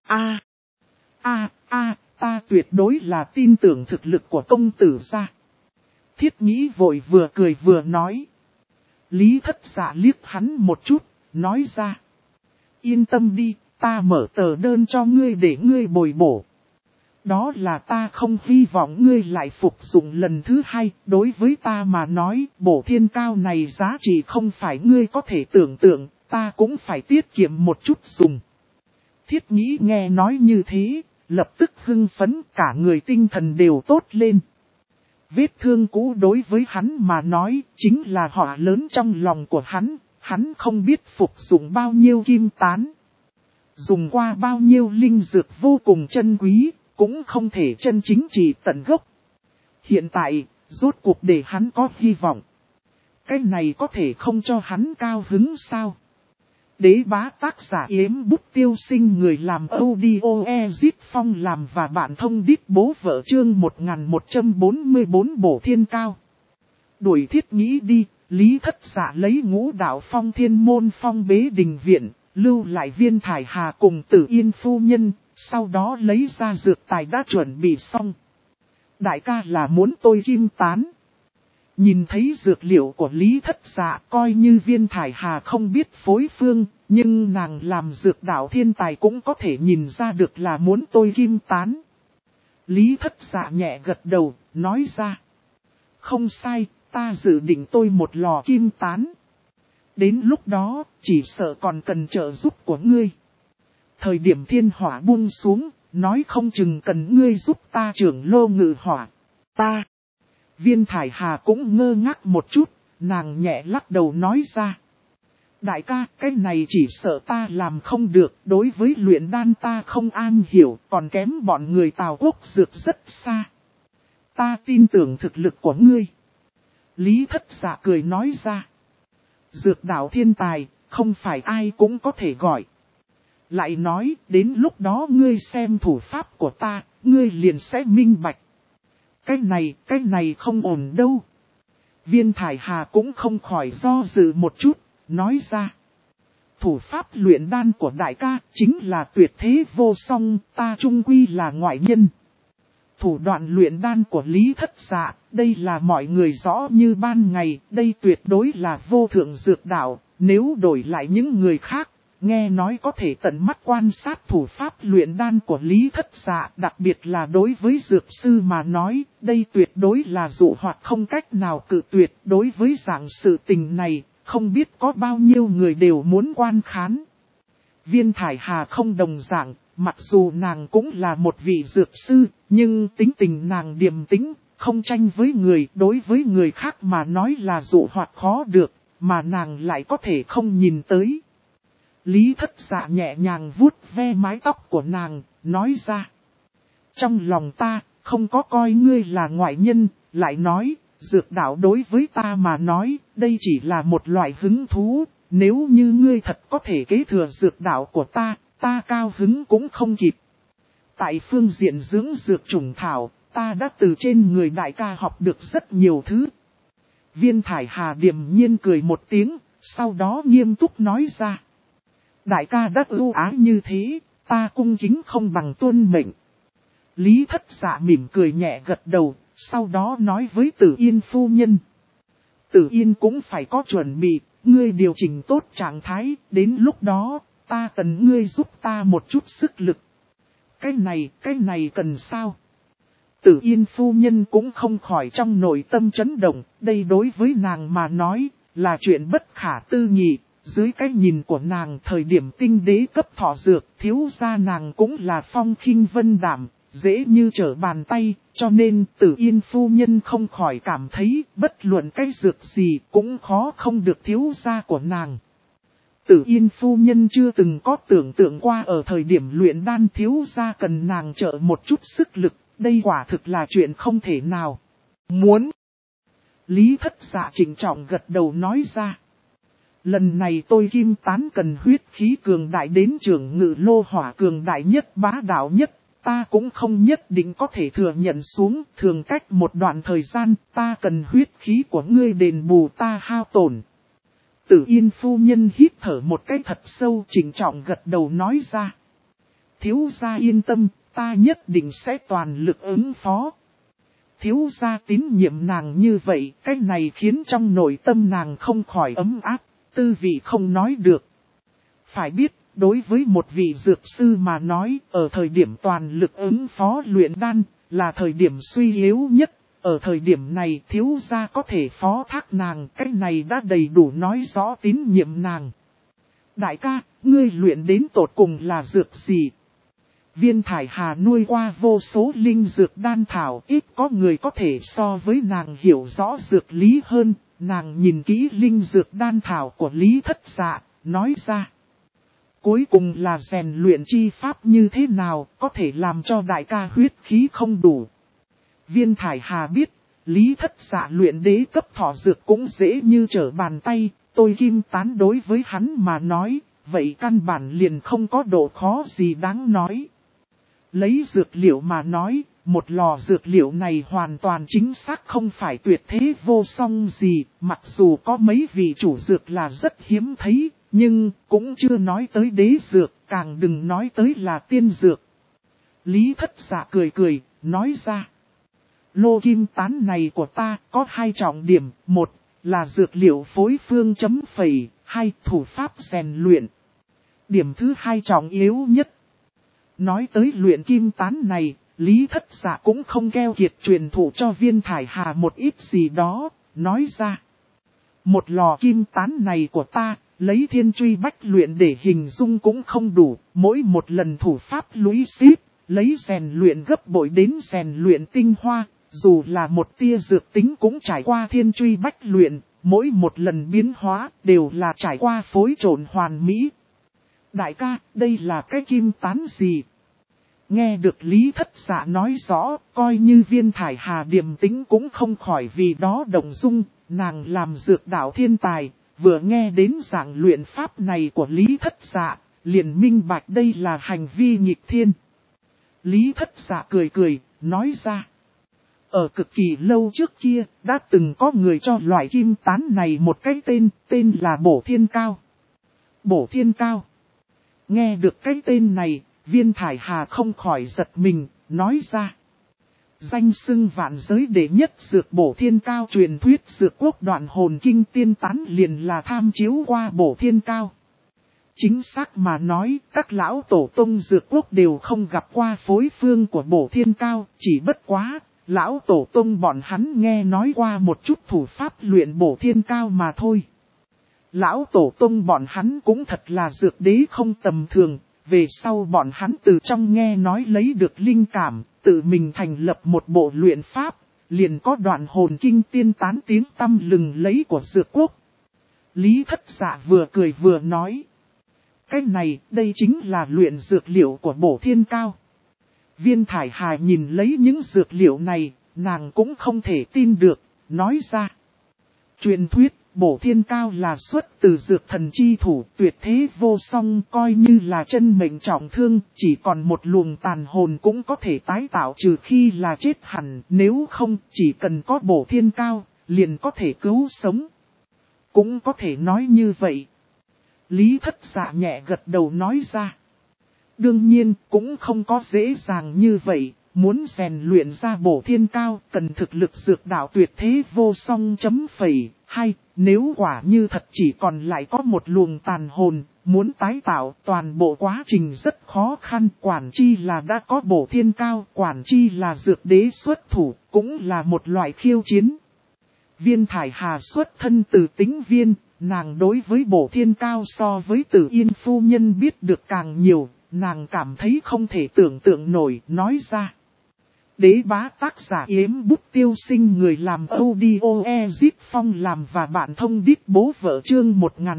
Ta tuyệt đối là tin tưởng thực lực của công tử gia. Thiết Nghĩ vội vừa cười vừa nói. Lý Thất Dạ liếc hắn một chút, nói ra. Yên tâm đi, ta mở tờ đơn cho ngươi để ngươi bồi bổ. Đó là ta không hy vọng ngươi lại phục dụng lần thứ hai, đối với ta mà nói, bổ thiên cao này giá trị không phải ngươi có thể tưởng tượng, ta cũng phải tiết kiệm một chút dùng. Thiết Nghĩ nghe nói như thế, lập tức hưng phấn, cả người tinh thần đều tốt lên. Vết thương cũ đối với hắn mà nói, chính là họa lớn trong lòng của hắn không biết phục dụng bao nhiêu kim tán. Dùng qua bao nhiêu linh dược vô cùng chân quý, cũng không thể chân chính trị tận gốc. Hiện tại, rốt cuộc để hắn có hy vọng. cái này có thể không cho hắn cao hứng sao? Đế bá tác giả yếm bút tiêu sinh, người làm audio Ezit Phong làm và bạn thông đít bố vợ, chương 1144 bổ thiên cao. Đuổi thiết nghĩ đi, Lý Thất Dạ lấy Ngũ Đạo Phong Thiên Môn phong bế đình viện, lưu lại Viên Thải Hà cùng Tử Yên phu nhân, sau đó lấy ra dược tài đã chuẩn bị xong. Đại ca là muốn tôi kim tán. Nhìn thấy dược liệu của Lý Thất Dạ, coi như Viên Thải Hà không biết phối phương, nhưng nàng làm dược đạo thiên tài cũng có thể nhìn ra được là muốn tôi kim tán. Lý Thất Dạ nhẹ gật đầu, nói ra. Không sai, ta dự định tôi một lò kim tán. Đến lúc đó, chỉ sợ còn cần trợ giúp của ngươi. Thời điểm thiên hỏa buông xuống, nói không chừng cần ngươi giúp ta trưởng lô ngự hỏa. Ta. Viên Thải Hà cũng ngơ ngác một chút, nàng nhẹ lắc đầu nói ra. Đại ca, cái này chỉ sợ ta làm không được, đối với luyện đan ta không an hiểu, còn kém bọn người Tào Quốc dược rất xa. Ta tin tưởng thực lực của ngươi. Lý Thất Dạ cười nói ra. Dược đạo thiên tài, không phải ai cũng có thể gọi. Lại nói, đến lúc đó ngươi xem thủ pháp của ta, ngươi liền sẽ minh bạch. Cái này không ổn đâu. Viên Thải Hà cũng không khỏi do dự một chút, nói ra. Thủ pháp luyện đan của đại ca chính là tuyệt thế vô song, ta chung quy là ngoại nhân. Thủ đoạn luyện đan của Lý Thất Dạ, đây là mọi người rõ như ban ngày, đây tuyệt đối là vô thượng dược đạo, nếu đổi lại những người khác, nghe nói có thể tận mắt quan sát thủ pháp luyện đan của Lý Thất Dạ, đặc biệt là đối với dược sư mà nói, đây tuyệt đối là dụ hoặc không cách nào cự tuyệt. Đối với dạng sự tình này, không biết có bao nhiêu người đều muốn quan khán. Viên Thải Hà không đồng dạng, mặc dù nàng cũng là một vị dược sư, nhưng tính tình nàng điềm tĩnh, không tranh với người, đối với người khác mà nói là dụ hoặc khó được, mà nàng lại có thể không nhìn tới. Lý Thất Dạ nhẹ nhàng vuốt ve mái tóc của nàng, nói ra. Trong lòng ta, không có coi ngươi là ngoại nhân, lại nói, dược đạo đối với ta mà nói, đây chỉ là một loại hứng thú, nếu như ngươi thật có thể kế thừa dược đạo của ta cao hứng cũng không kịp. Tại phương diện dưỡng dược trùng thảo, ta đã từ trên người đại ca học được rất nhiều thứ. Viên Thải Hà điềm nhiên cười một tiếng, sau đó nghiêm túc nói ra. Đại ca đã ưu ái như thế, ta cung kính không bằng tuân mệnh. Lý Thất Dạ mỉm cười nhẹ gật đầu, sau đó nói với Tử Yên phu nhân. Tử Yên cũng phải có chuẩn bị, ngươi điều chỉnh tốt trạng thái, đến lúc đó, ta cần ngươi giúp ta một chút sức lực. Cái này cần sao? Tử Yên phu nhân cũng không khỏi trong nội tâm chấn động, đây đối với nàng mà nói, là chuyện bất khả tư nghị. Dưới cái nhìn của nàng, thời điểm tinh đế cấp thọ dược, thiếu gia nàng cũng là phong khinh vân đảm, dễ như trở bàn tay, cho nên Tử Yên phu nhân không khỏi cảm thấy bất luận cái dược gì cũng khó không được thiếu gia của nàng. Tử Yên phu nhân chưa từng có tưởng tượng qua ở thời điểm luyện đan thiếu gia cần nàng trợ một chút sức lực, đây quả thực là chuyện không thể nào. Muốn. Lý Thất Dạ trịnh trọng gật đầu nói ra. Lần này tôi kim tán cần huyết khí cường đại đến trưởng ngự lô hỏa cường đại nhất bá đạo nhất, ta cũng không nhất định có thể thừa nhận xuống, thường cách một đoạn thời gian, ta cần huyết khí của ngươi đền bù ta hao tổn. Tử Yên phu nhân hít thở một cái thật sâu, trịnh trọng gật đầu nói ra. Thiếu gia yên tâm, ta nhất định sẽ toàn lực ứng phó. Thiếu gia tín nhiệm nàng như vậy, cái này khiến trong nội tâm nàng không khỏi ấm áp. Tư vị không nói được. Phải biết, đối với một vị dược sư mà nói, ở thời điểm toàn lực ứng phó luyện đan, là thời điểm suy yếu nhất. Ở thời điểm này thiếu gia có thể phó thác nàng, cái này đã đầy đủ nói rõ tín nhiệm nàng. Đại ca, ngươi luyện đến tột cùng là dược gì? Viên Thải Hà nuôi qua vô số linh dược đan thảo, ít có người có thể so với nàng hiểu rõ dược lý hơn. Nàng nhìn kỹ linh dược đan thảo của Lý Thất Dạ, nói ra. Cuối cùng là rèn luyện chi pháp như thế nào, có thể làm cho đại ca huyết khí không đủ. Viên Thải Hà biết, Lý Thất Dạ luyện đế cấp thọ dược cũng dễ như trở bàn tay, tôi kim tán đối với hắn mà nói, vậy căn bản liền không có độ khó gì đáng nói. Lấy dược liệu mà nói, một lò dược liệu này hoàn toàn chính xác không phải tuyệt thế vô song gì, mặc dù có mấy vị chủ dược là rất hiếm thấy, nhưng cũng chưa nói tới đế dược, càng đừng nói tới là tiên dược. Lý Thất Dạ cười cười, nói ra. Lô kim tán này của ta có hai trọng điểm, một là dược liệu phối phương chấm phẩy, hai thủ pháp rèn luyện. Điểm thứ hai trọng yếu nhất. Nói tới luyện kim tán này, Lý Thất Dạ cũng không keo kiệt truyền thụ cho Viên Thải Hà một ít gì đó, nói ra. Một lò kim tán này của ta, lấy thiên truy bách luyện để hình dung cũng không đủ, mỗi một lần thủ pháp lũy xít, lấy rèn luyện gấp bội đến rèn luyện tinh hoa, dù là một tia dược tính cũng trải qua thiên truy bách luyện, mỗi một lần biến hóa đều là trải qua phối trộn hoàn mỹ. Đại ca, đây là cái kim tán gì? Nghe được Lý Thất Dạ nói rõ, coi như Viên Thải Hà điềm tĩnh cũng không khỏi vì đó động dung, nàng làm dược đạo thiên tài, vừa nghe đến dạng luyện pháp này của Lý Thất Dạ, liền minh bạch đây là hành vi nghịch thiên. Lý Thất Dạ cười cười, nói ra. Ở cực kỳ lâu trước kia, đã từng có người cho loại kim tán này một cái tên là Bổ Thiên Cao. Bổ Thiên Cao. Nghe được cái tên này, Viên Thải Hà không khỏi giật mình, nói ra. Danh xưng vạn giới đệ nhất dược Bổ Thiên Cao truyền thuyết dược quốc đoạn hồn kinh tiên tán liền là tham chiếu qua Bổ Thiên Cao. Chính xác mà nói, các lão tổ tông dược quốc đều không gặp qua phối phương của Bổ Thiên Cao, chỉ bất quá, lão tổ tông bọn hắn nghe nói qua một chút thủ pháp luyện Bổ Thiên Cao mà thôi. Lão tổ tông bọn hắn cũng thật là dược đế không tầm thường, về sau bọn hắn từ trong nghe nói lấy được linh cảm, tự mình thành lập một bộ luyện pháp, liền có đoạn hồn kinh tiên tán tiếng tăm lừng lấy của dược quốc. Lý Thất Dạ vừa cười vừa nói. Cái này, đây chính là luyện dược liệu của Bổ Thiên Cao. Viên Thải Hà nhìn lấy những dược liệu này, nàng cũng không thể tin được, nói ra. Truyền thuyết, Bổ Thiên Cao là xuất từ dược thần chi thủ, tuyệt thế vô song, coi như là chân mệnh trọng thương, chỉ còn một luồng tàn hồn cũng có thể tái tạo trừ khi là chết hẳn, nếu không, chỉ cần có Bổ Thiên Cao, liền có thể cứu sống. Cũng có thể nói như vậy. Lý Thất Dạ nhẹ gật đầu nói ra. Đương nhiên, cũng không có dễ dàng như vậy, muốn rèn luyện ra Bổ Thiên Cao, cần thực lực dược đạo tuyệt thế vô song chấm phẩy, hay, nếu quả như thật chỉ còn lại có một luồng tàn hồn, muốn tái tạo toàn bộ quá trình rất khó khăn, quản chi là đã có Bổ Thiên Cao, quản chi là dược đế xuất thủ, cũng là một loại khiêu chiến. Viên Thải Hà xuất thân từ Tĩnh Viên, nàng đối với Bổ Thiên Cao so với Tử Yên phu nhân biết được càng nhiều, nàng cảm thấy không thể tưởng tượng nổi, nói ra. Đế bá tác giả Yếm Bút Tiêu Sinh, người làm audio Ezip Phong làm và bạn thông đít bố vợ chương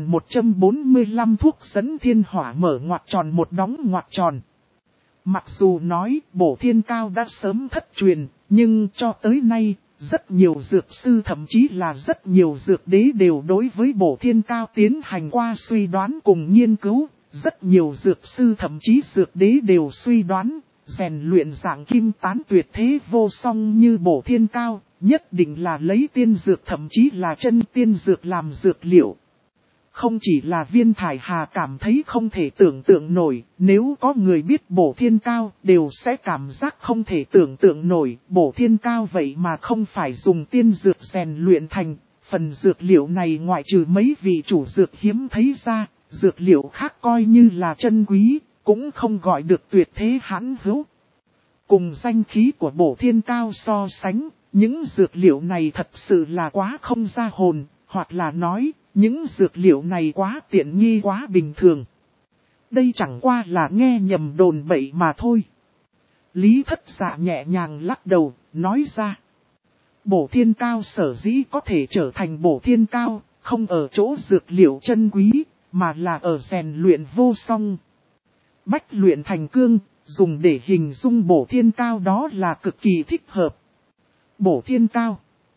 1145 thuốc dẫn thiên hỏa mở ngoặc tròn một đóng ngoặc tròn. Mặc dù nói Bổ Thiên Cao đã sớm thất truyền, nhưng cho tới nay, rất nhiều dược sư thậm chí là rất nhiều dược đế đều đối với Bổ Thiên Cao tiến hành qua suy đoán cùng nghiên cứu. Rất nhiều dược sư thậm chí dược đế đều suy đoán, rèn luyện dạng kim tán tuyệt thế vô song như Bổ Thiên Cao, nhất định là lấy tiên dược thậm chí là chân tiên dược làm dược liệu. Không chỉ là Viên Thải Hà cảm thấy không thể tưởng tượng nổi, nếu có người biết Bổ Thiên Cao đều sẽ cảm giác không thể tưởng tượng nổi, Bổ Thiên Cao vậy mà không phải dùng tiên dược rèn luyện thành, phần dược liệu này ngoại trừ mấy vị chủ dược hiếm thấy ra. Dược liệu khác coi như là chân quý, cũng không gọi được tuyệt thế hãn hữu. Cùng danh khí của Bổ Thiên Cao so sánh, những dược liệu này thật sự là quá không ra hồn, hoặc là nói, những dược liệu này quá tiện nghi quá bình thường. Đây chẳng qua là nghe nhầm đồn bậy mà thôi. Lý Thất Dạ nhẹ nhàng lắc đầu, nói ra. Bổ Thiên Cao sở dĩ có thể trở thành Bổ Thiên Cao, không ở chỗ dược liệu chân quý, mà là ở rèn luyện vô song. Bách luyện thành cương, dùng để hình dung Bổ Thiên Cao đó là cực kỳ thích hợp. Bổ Thiên Cao.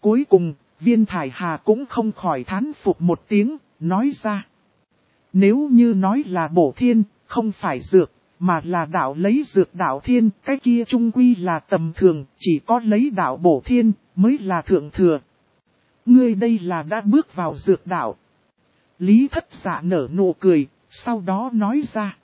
Cuối cùng, Viên Thải Hà cũng không khỏi thán phục một tiếng, nói ra. Nếu như nói là bổ thiên, không phải dược, mà là đạo lấy dược đạo thiên, cái kia trung quy là tầm thường, chỉ có lấy đạo bổ thiên, mới là thượng thừa. Ngươi đây là đã bước vào dược đạo. Lý Thất Dạ nở nụ cười, sau đó nói ra.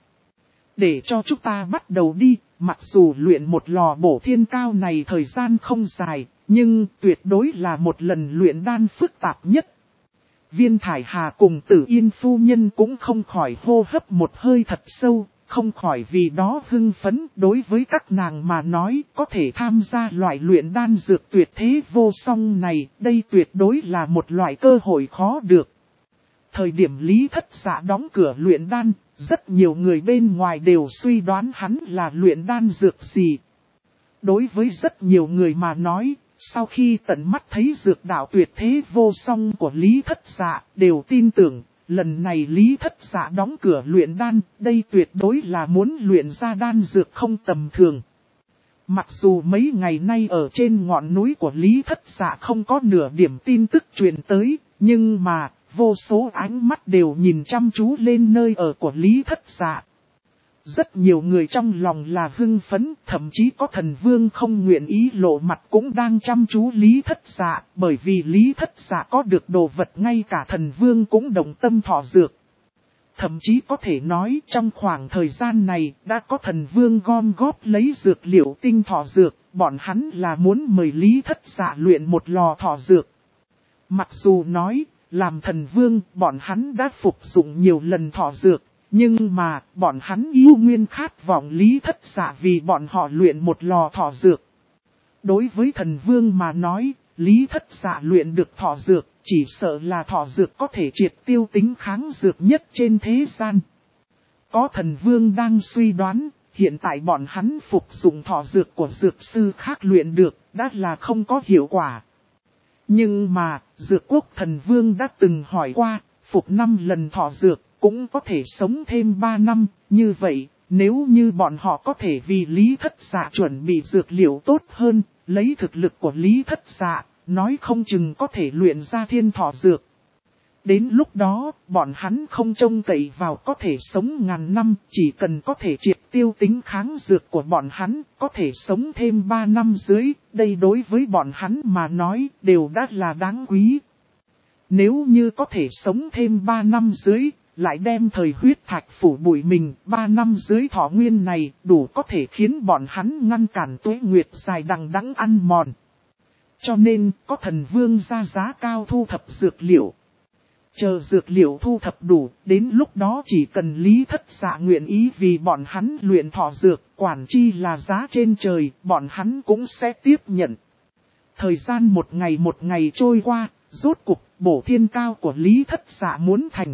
Để cho chúng ta bắt đầu đi, mặc dù luyện một lò bổ thiên cao này thời gian không dài, nhưng tuyệt đối là một lần luyện đan phức tạp nhất. Viên Thải Hà cùng Tử Yên phu nhân cũng không khỏi hô hấp một hơi thật sâu, không khỏi vì đó hưng phấn. Đối với các nàng mà nói, có thể tham gia loại luyện đan dược tuyệt thế vô song này, đây tuyệt đối là một loại cơ hội khó được. Thời điểm Lý Thất Dạ đóng cửa luyện đan, rất nhiều người bên ngoài đều suy đoán hắn là luyện đan dược gì. Đối với rất nhiều người mà nói, sau khi tận mắt thấy dược đạo tuyệt thế vô song của Lý Thất Dạ, đều tin tưởng, lần này Lý Thất Dạ đóng cửa luyện đan, đây tuyệt đối là muốn luyện ra đan dược không tầm thường. Mặc dù mấy ngày nay ở trên ngọn núi của Lý Thất Dạ không có nửa điểm tin tức truyền tới, nhưng mà, vô số ánh mắt đều nhìn chăm chú lên nơi ở của Lý Thất Dạ. Rất nhiều người trong lòng là hưng phấn, thậm chí có thần vương không nguyện ý lộ mặt cũng đang chăm chú Lý Thất Dạ, bởi vì Lý Thất Dạ có được đồ vật ngay cả thần vương cũng đồng tâm thọ dược. Thậm chí có thể nói trong khoảng thời gian này đã có thần vương gom góp lấy dược liệu tinh thọ dược, bọn hắn là muốn mời Lý Thất Dạ luyện một lò thọ dược. Mặc dù nói, làm thần vương bọn hắn đã phục dụng nhiều lần thọ dược. Nhưng mà, bọn hắn yêu nguyên khát vọng Lý Thất Dạ vì bọn họ luyện một lò thọ dược. Đối với thần vương mà nói, Lý Thất Dạ luyện được thọ dược, chỉ sợ là thọ dược có thể triệt tiêu tính kháng dược nhất trên thế gian. Có thần vương đang suy đoán, hiện tại bọn hắn phục dụng thọ dược của dược sư khác luyện được, đã là không có hiệu quả. Nhưng mà, dược quốc thần vương đã từng hỏi qua, phục 5 lần thọ dược. Cũng có thể sống thêm 3 năm, như vậy, nếu như bọn họ có thể vì Lý Thất Dạ chuẩn bị dược liệu tốt hơn, lấy thực lực của Lý Thất Dạ, nói không chừng có thể luyện ra thiên thọ dược. Đến lúc đó, bọn hắn không trông cậy vào có thể sống ngàn năm, chỉ cần có thể triệt tiêu tính kháng dược của bọn hắn, có thể sống thêm 3 năm dưới, đây đối với bọn hắn mà nói đều đã là đáng quý. Nếu như có thể sống thêm 3 năm dưới, lại đem thời huyết thạch phủ bụi mình 3 năm dưới thọ nguyên này đủ có thể khiến bọn hắn ngăn cản tuế nguyệt dài đằng đẵng ăn mòn. Cho nên có thần vương ra giá cao thu thập dược liệu. Chờ dược liệu thu thập đủ, đến lúc đó chỉ cần Lý Thất Dạ nguyện ý vì bọn hắn luyện thọ dược, quản chi là giá trên trời, bọn hắn cũng sẽ tiếp nhận. Thời gian một ngày trôi qua, rốt cục bổ thiên cao của Lý Thất Dạ muốn thành.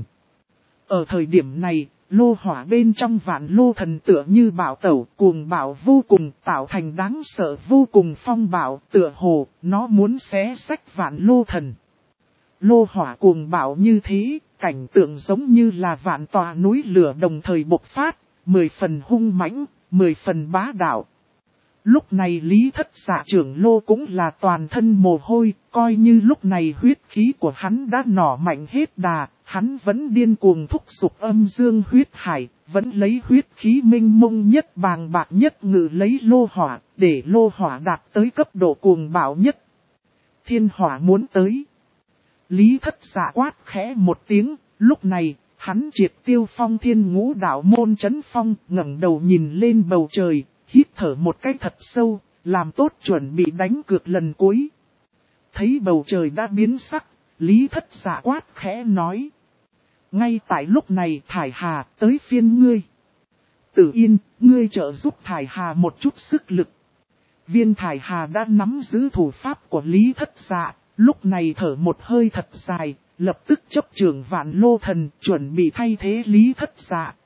Ở thời điểm này, lô hỏa bên trong vạn lô thần tựa như bạo tẩu cuồng bạo vô cùng tạo thành đáng sợ vô cùng phong bạo tựa hồ, nó muốn xé xách vạn lô thần. Lô hỏa cuồng bạo như thế, cảnh tượng giống như là vạn tòa núi lửa đồng thời bộc phát, 10 phần hung mãnh, 10 phần bá đạo. Lúc này Lý Thất Dạ trưởng lô cũng là toàn thân mồ hôi, coi như lúc này huyết khí của hắn đã nỏ mạnh hết đà, hắn vẫn điên cuồng thúc giục âm dương huyết hải, vẫn lấy huyết khí minh mông nhất bàng bạc nhất ngự lấy lô hỏa, để lô hỏa đạt tới cấp độ cuồng bạo nhất. Thiên hỏa muốn tới. Lý Thất Dạ quát khẽ một tiếng, lúc này, hắn triệt tiêu phong thiên ngũ đạo môn chấn phong, ngẩng đầu nhìn lên bầu trời. Hít thở một cái thật sâu, làm tốt chuẩn bị đánh cược lần cuối. Thấy bầu trời đã biến sắc, Lý Thất Dạ quát khẽ nói. Ngay tại lúc này Thải Hà tới phiên ngươi. Tử Yên, ngươi trợ giúp Thải Hà một chút sức lực. Viên Thải Hà đã nắm giữ thủ pháp của Lý Thất Dạ, lúc này thở một hơi thật dài, lập tức chấp trưởng vạn lô thần chuẩn bị thay thế Lý Thất Dạ.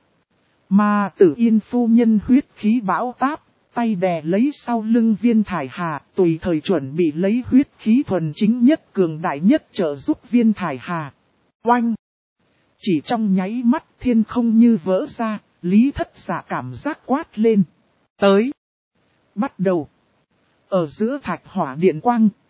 Mà Tử Yên phu nhân huyết khí bão táp, tay đè lấy sau lưng Viên Thải Hà, tùy thời chuẩn bị lấy huyết khí thuần chính nhất cường đại nhất trợ giúp Viên Thải Hà. Oanh! Chỉ trong nháy mắt thiên không như vỡ ra, Lý Thất Dạ cảm giác quát lên. Tới! Bắt đầu! Ở giữa thạch hỏa điện quang,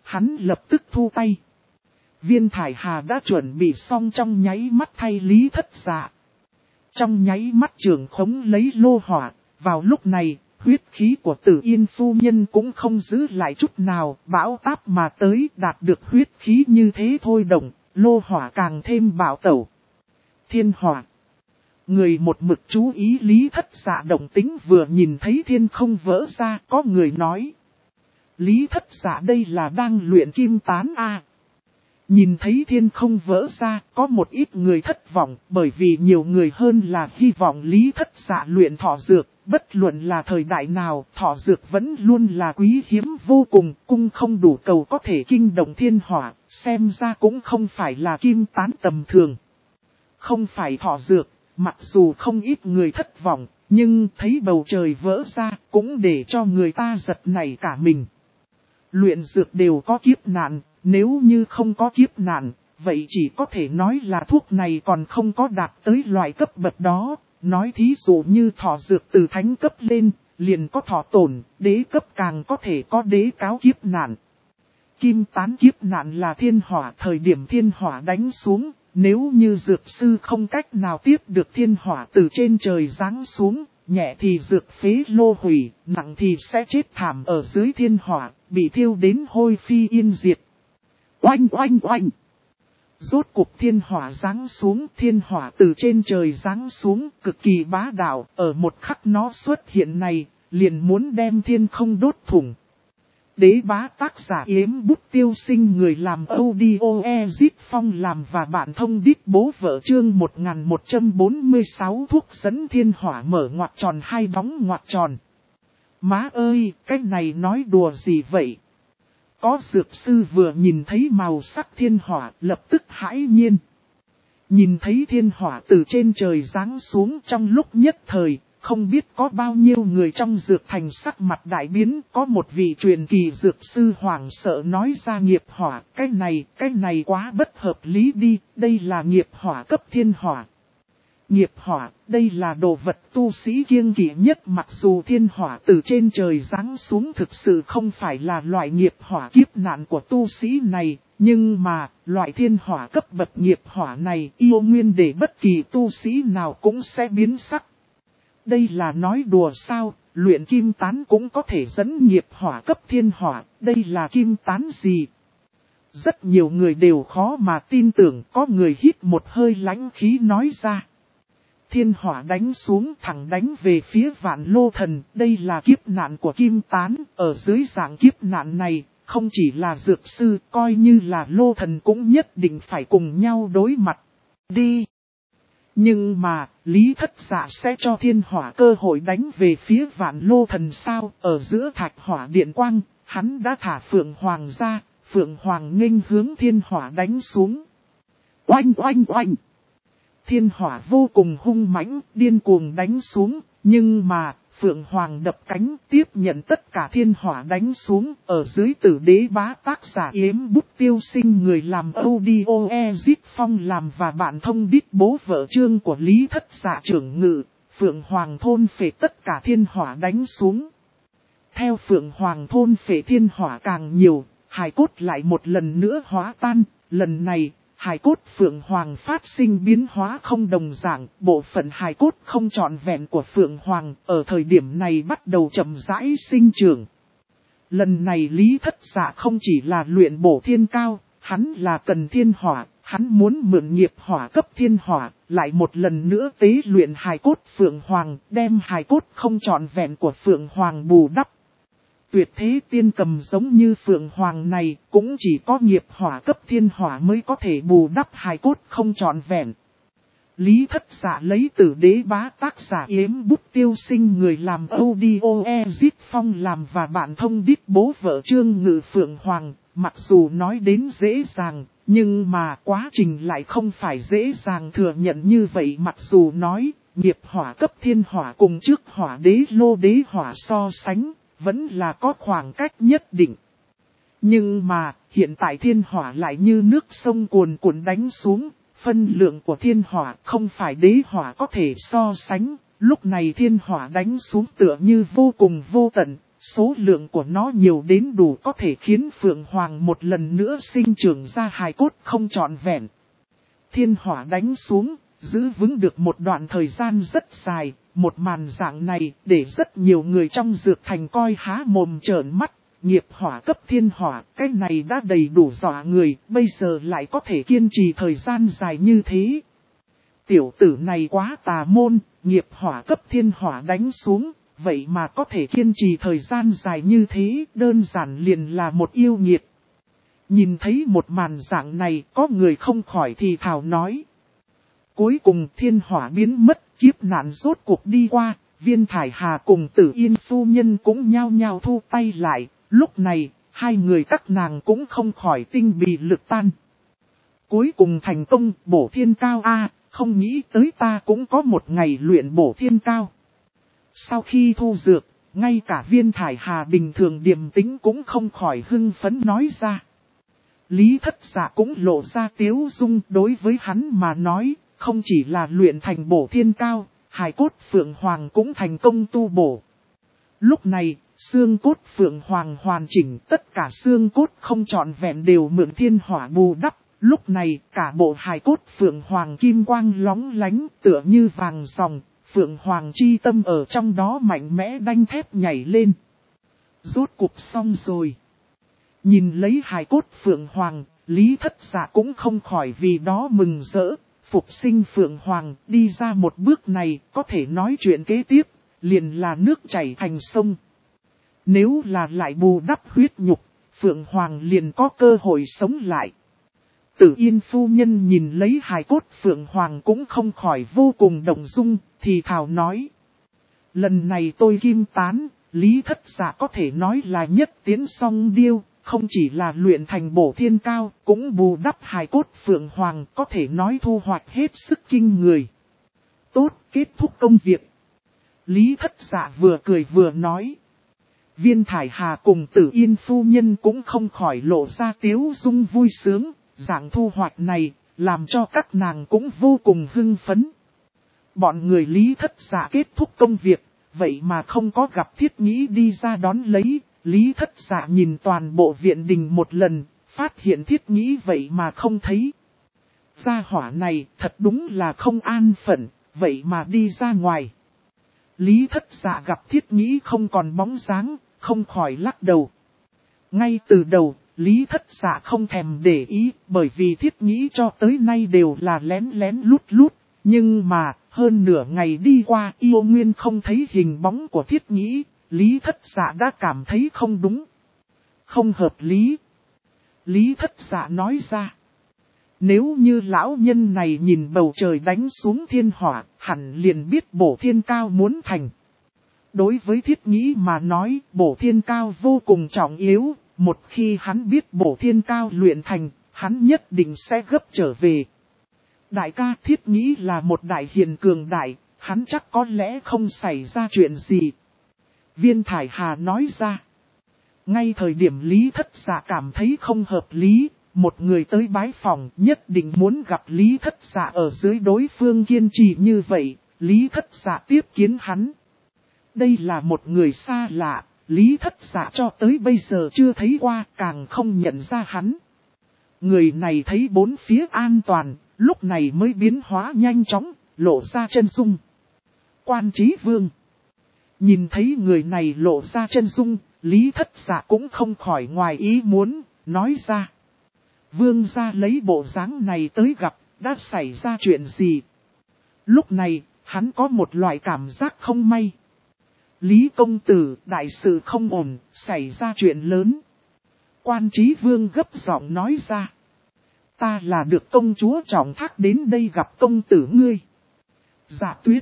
hắn lập tức thu tay. Viên thải hà đã chuẩn bị xong trong nháy mắt thay Lý Thất Dạ. Trong nháy mắt trưởng khống lấy lô hỏa, vào lúc này, huyết khí của Tử Yên phu nhân cũng không giữ lại chút nào, bão táp mà tới đạt được huyết khí như thế thôi động, lô hỏa càng thêm bạo tẩu. Thiên hỏa. Người một mực chú ý Lý Thất Dạ động tính vừa nhìn thấy thiên không vỡ ra, có người nói. Lý Thất Dạ đây là đang luyện kim tán a. Nhìn thấy thiên không vỡ ra, có một ít người thất vọng, bởi vì nhiều người hơn là hy vọng Lý Thất Dạ luyện thọ dược, bất luận là thời đại nào, thọ dược vẫn luôn là quý hiếm vô cùng, cung không đủ cầu có thể kinh động thiên hỏa, xem ra cũng không phải là kim tán tầm thường. Không phải thọ dược, mặc dù không ít người thất vọng, nhưng thấy bầu trời vỡ ra, cũng để cho người ta giật nảy cả mình. Luyện dược đều có kiếp nạn. Nếu như không có kiếp nạn, vậy chỉ có thể nói là thuốc này còn không có đạt tới loại cấp bậc đó. Nói thí dụ như thọ dược từ thánh cấp lên, liền có thọ tổn, đế cấp càng có thể có đế cáo kiếp nạn. Kim tán kiếp nạn là thiên hỏa, thời điểm thiên hỏa đánh xuống, nếu như dược sư không cách nào tiếp được thiên hỏa từ trên trời giáng xuống, nhẹ thì dược phế lô hủy, nặng thì sẽ chết thảm ở dưới thiên hỏa, bị thiêu đến hôi phi yên diệt. Oanh oanh oanh. Rốt cuộc thiên hỏa giáng xuống, thiên hỏa từ trên trời giáng xuống, cực kỳ bá đạo, ở một khắc nó xuất hiện này, liền muốn đem thiên không đốt thủng. Đế bá tác giả Yếm Bút Tiêu Sinh, người làm audio Ezit Phong làm và bạn thông đít bố vợ, chương 1146 thuốc dẫn thiên hỏa mở ngoặc tròn hai đóng ngoặc tròn. Má ơi, cái này nói đùa gì vậy? Có dược sư vừa nhìn thấy màu sắc thiên hỏa lập tức hãi nhiên. Nhìn thấy thiên hỏa từ trên trời giáng xuống trong lúc nhất thời, không biết có bao nhiêu người trong dược thành sắc mặt đại biến. Có một vị truyền kỳ dược sư hoảng sợ nói ra nghiệp hỏa, cái này quá bất hợp lý đi, đây là nghiệp hỏa cấp thiên hỏa. Nghiệp hỏa, đây là đồ vật tu sĩ kiêng kỵ nhất, mặc dù thiên hỏa từ trên trời giáng xuống thực sự không phải là loại nghiệp hỏa kiếp nạn của tu sĩ này, nhưng mà, loại thiên hỏa cấp bậc nghiệp hỏa này yêu nguyên để bất kỳ tu sĩ nào cũng sẽ biến sắc. Đây là nói đùa sao, luyện kim tán cũng có thể dẫn nghiệp hỏa cấp thiên hỏa, đây là kim tán gì? Rất nhiều người đều khó mà tin tưởng, có người hít một hơi lãnh khí nói ra. Thiên hỏa đánh xuống thẳng đánh về phía Vạn Lô Thần, đây là kiếp nạn của kim tán, ở dưới dạng kiếp nạn này, không chỉ là dược sư, coi như là Lô Thần cũng nhất định phải cùng nhau đối mặt. Đi! Nhưng mà, Lý Thất Dạ sẽ cho thiên hỏa cơ hội đánh về phía Vạn Lô Thần sao? Ở giữa thạch hỏa điện quang, hắn đã thả Phượng Hoàng ra, Phượng Hoàng nghênh hướng thiên hỏa đánh xuống. Oanh oanh oanh! Thiên hỏa vô cùng hung mãnh, điên cuồng đánh xuống, nhưng mà, Phượng Hoàng đập cánh tiếp nhận tất cả thiên hỏa đánh xuống, ở dưới Tử Đế bá tác giả Yếm Bút Tiêu Sinh, người làm audio Ezit Phong làm và bạn thông đít bố vợ, chương của Lý Thất Dạ trưởng ngự, Phượng Hoàng thôn phệ tất cả thiên hỏa đánh xuống. Theo Phượng Hoàng thôn phệ thiên hỏa càng nhiều, hài cốt lại một lần nữa hóa tan, lần này, hài cốt Phượng Hoàng phát sinh biến hóa không đồng dạng, bộ phận hài cốt không trọn vẹn của Phượng Hoàng, ở thời điểm này bắt đầu chậm rãi sinh trưởng. Lần này Lý Thất Dạ không chỉ là luyện bổ thiên cao, hắn là cần thiên hỏa, hắn muốn mượn nghiệp hỏa cấp thiên hỏa, lại một lần nữa tế luyện hài cốt Phượng Hoàng, đem hài cốt không trọn vẹn của Phượng Hoàng bù đắp. Tuyệt thế tiên cầm giống như Phượng Hoàng này, cũng chỉ có nghiệp hỏa cấp thiên hỏa mới có thể bù đắp hài cốt không trọn vẹn. Lý Thất Dạ lấy Tử Đế bá tác giả Yếm Bút Tiêu Sinh, người làm audio Ezit Phong làm và bạn thông đít bố vợ, chương ngự Phượng Hoàng, mặc dù nói đến dễ dàng, nhưng mà quá trình lại không phải dễ dàng thừa nhận như vậy. Mặc dù nói, nghiệp hỏa cấp thiên hỏa cùng trước hỏa đế lô đế hỏa so sánh, vẫn là có khoảng cách nhất định. Nhưng mà, hiện tại thiên hỏa lại như nước sông cuồn cuộn đánh xuống, phân lượng của thiên hỏa không phải đế hỏa có thể so sánh. Lúc này thiên hỏa đánh xuống tựa như vô cùng vô tận, số lượng của nó nhiều đến đủ có thể khiến Phượng Hoàng một lần nữa sinh trưởng ra hài cốt không trọn vẹn. Thiên hỏa đánh xuống, giữ vững được một đoạn thời gian rất dài, một màn dạng này để rất nhiều người trong dược thành coi há mồm trợn mắt. Nghiệp hỏa cấp thiên hỏa, cái này đã đầy đủ dọa người, bây giờ lại có thể kiên trì thời gian dài như thế. Tiểu tử này quá tà môn, nghiệp hỏa cấp thiên hỏa đánh xuống, vậy mà có thể kiên trì thời gian dài như thế, đơn giản liền là một yêu nghiệt. Nhìn thấy một màn dạng này, có người không khỏi thì thào nói. Cuối cùng thiên hỏa biến mất, kiếp nạn rốt cuộc đi qua, Viên Thải Hà cùng Tử Yên phu nhân cũng nhao nhao thu tay lại. Lúc này, hai người các nàng cũng không khỏi tinh bị lực tan. Cuối cùng thành công bổ thiên cao a, không nghĩ tới ta cũng có một ngày luyện bổ thiên cao. Sau khi thu dược, ngay cả Viên Thải Hà bình thường điềm tĩnh cũng không khỏi hưng phấn nói ra. Lý Thất Dạ cũng lộ ra tiếu dung, đối với hắn mà nói, không chỉ là luyện thành bổ thiên cao, hài cốt Phượng Hoàng cũng thành công tu bổ. Lúc này, xương cốt Phượng Hoàng hoàn chỉnh, tất cả xương cốt không trọn vẹn đều mượn thiên hỏa bù đắp. Lúc này, cả bộ hài cốt Phượng Hoàng kim quang lóng lánh, tựa như vàng ròng, Phượng Hoàng chi tâm ở trong đó mạnh mẽ đanh thép nhảy lên. Rốt cục xong rồi. Nhìn lấy hài cốt Phượng Hoàng, Lý Thất Dạ cũng không khỏi vì đó mừng rỡ. Phục sinh Phượng Hoàng đi ra một bước này, có thể nói chuyện kế tiếp, liền là nước chảy thành sông. Nếu là lại bù đắp huyết nhục, Phượng Hoàng liền có cơ hội sống lại. Tử Yên phu nhân nhìn lấy hài cốt Phượng Hoàng cũng không khỏi vô cùng động dung, thì thào nói. Lần này tôi kim tán, Lý Thất Dạ có thể nói là nhất tiến song điêu, không chỉ là luyện thành bổ thiên cao, cũng bù đắp hài cốt Phượng Hoàng, có thể nói thu hoạch hết sức kinh người. Tốt, kết thúc công việc. Lý Thất Dạ vừa cười vừa nói. Viên Thải Hà cùng Tử Yên phu nhân cũng không khỏi lộ ra tiếu dung vui sướng, dạng thu hoạch này, làm cho các nàng cũng vô cùng hưng phấn. Bọn người Lý Thất Dạ kết thúc công việc, vậy mà không có gặp Thiết Nhĩ đi ra đón lấy. Lý Thất Dạ nhìn toàn bộ viện đình một lần, phát hiện Thiết Nhĩ vậy mà không thấy. Gia hỏa này thật đúng là không an phận, vậy mà đi ra ngoài. Lý Thất Dạ gặp Thiết Nhĩ không còn bóng dáng, không khỏi lắc đầu. Ngay từ đầu, Lý Thất Dạ không thèm để ý, bởi vì Thiết Nhĩ cho tới nay đều là lén lén lút lút. Nhưng mà, hơn nửa ngày đi qua yêu nguyên không thấy hình bóng của Thiết Nhĩ, Lý Thất Dạ đã cảm thấy không đúng. Không hợp lý. Lý Thất Dạ nói ra. Nếu như lão nhân này nhìn bầu trời đánh xuống thiên hỏa, hẳn liền biết bổ thiên cao muốn thành. Đối với Thiết Nhĩ mà nói, bổ thiên cao vô cùng trọng yếu, một khi hắn biết bổ thiên cao luyện thành, hắn nhất định sẽ gấp trở về. Đại ca Thiết Nhĩ là một đại hiền cường đại, hắn chắc có lẽ không xảy ra chuyện gì. Viên Thải Hà nói ra. Ngay thời điểm Lý Thất Dạ cảm thấy không hợp lý, một người tới bái phòng nhất định muốn gặp Lý Thất Dạ ở dưới đối phương kiên trì như vậy, Lý Thất Dạ tiếp kiến hắn. Đây là một người xa lạ, Lý Thất Dạ cho tới bây giờ chưa thấy qua, càng không nhận ra hắn. Người này thấy bốn phía an toàn, lúc này mới biến hóa nhanh chóng, lộ ra chân dung. Quan Chí Vương. Nhìn thấy người này lộ ra chân dung, Lý Thất Dạ cũng không khỏi ngoài ý muốn, nói ra. Vương gia lấy bộ dáng này tới gặp, đã xảy ra chuyện gì? Lúc này, hắn có một loại cảm giác không may. Lý công tử, đại sự không ổn, xảy ra chuyện lớn. Quan Chí Vương gấp giọng nói ra. Ta là được công chúa trọng thác đến đây gặp công tử ngươi. Dạ Tuyết.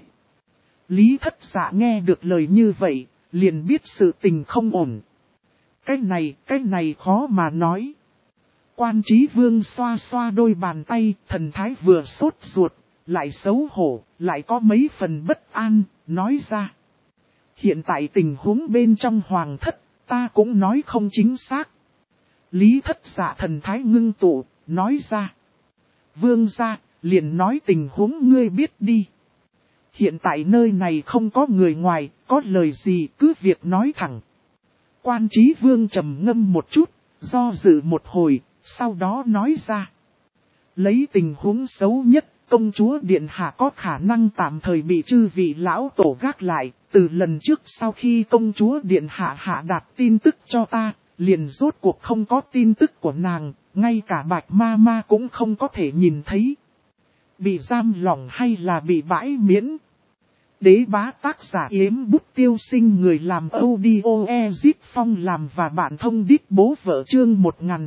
Lý Thất Dạ nghe được lời như vậy, liền biết sự tình không ổn. Cái này khó mà nói. Quan Chí Vương xoa xoa đôi bàn tay, thần thái vừa sốt ruột, lại xấu hổ, lại có mấy phần bất an, nói ra. Hiện tại tình huống bên trong hoàng thất, ta cũng nói không chính xác. Lý Thất Dạ thần thái ngưng tụ, nói ra. Vương gia, liền nói tình huống ngươi biết đi. Hiện tại nơi này không có người ngoài, có lời gì cứ việc nói thẳng. Quan Chí Vương trầm ngâm một chút, do dự một hồi, sau đó nói ra. Lấy tình huống xấu nhất, công chúa Điện Hạ có khả năng tạm thời bị chư vị lão tổ gác lại. Từ lần trước sau khi công chúa Điện Hạ hạ đạt tin tức cho ta, liền rốt cuộc không có tin tức của nàng, ngay cả Bạch Ma Ma cũng không có thể nhìn thấy. Bị giam lỏng hay là bị bãi miễn? Đế bá tác giả Yếm Bút Tiêu Sinh, người làm audio Ezip Phong làm và bạn thông đít bố vợ. Chương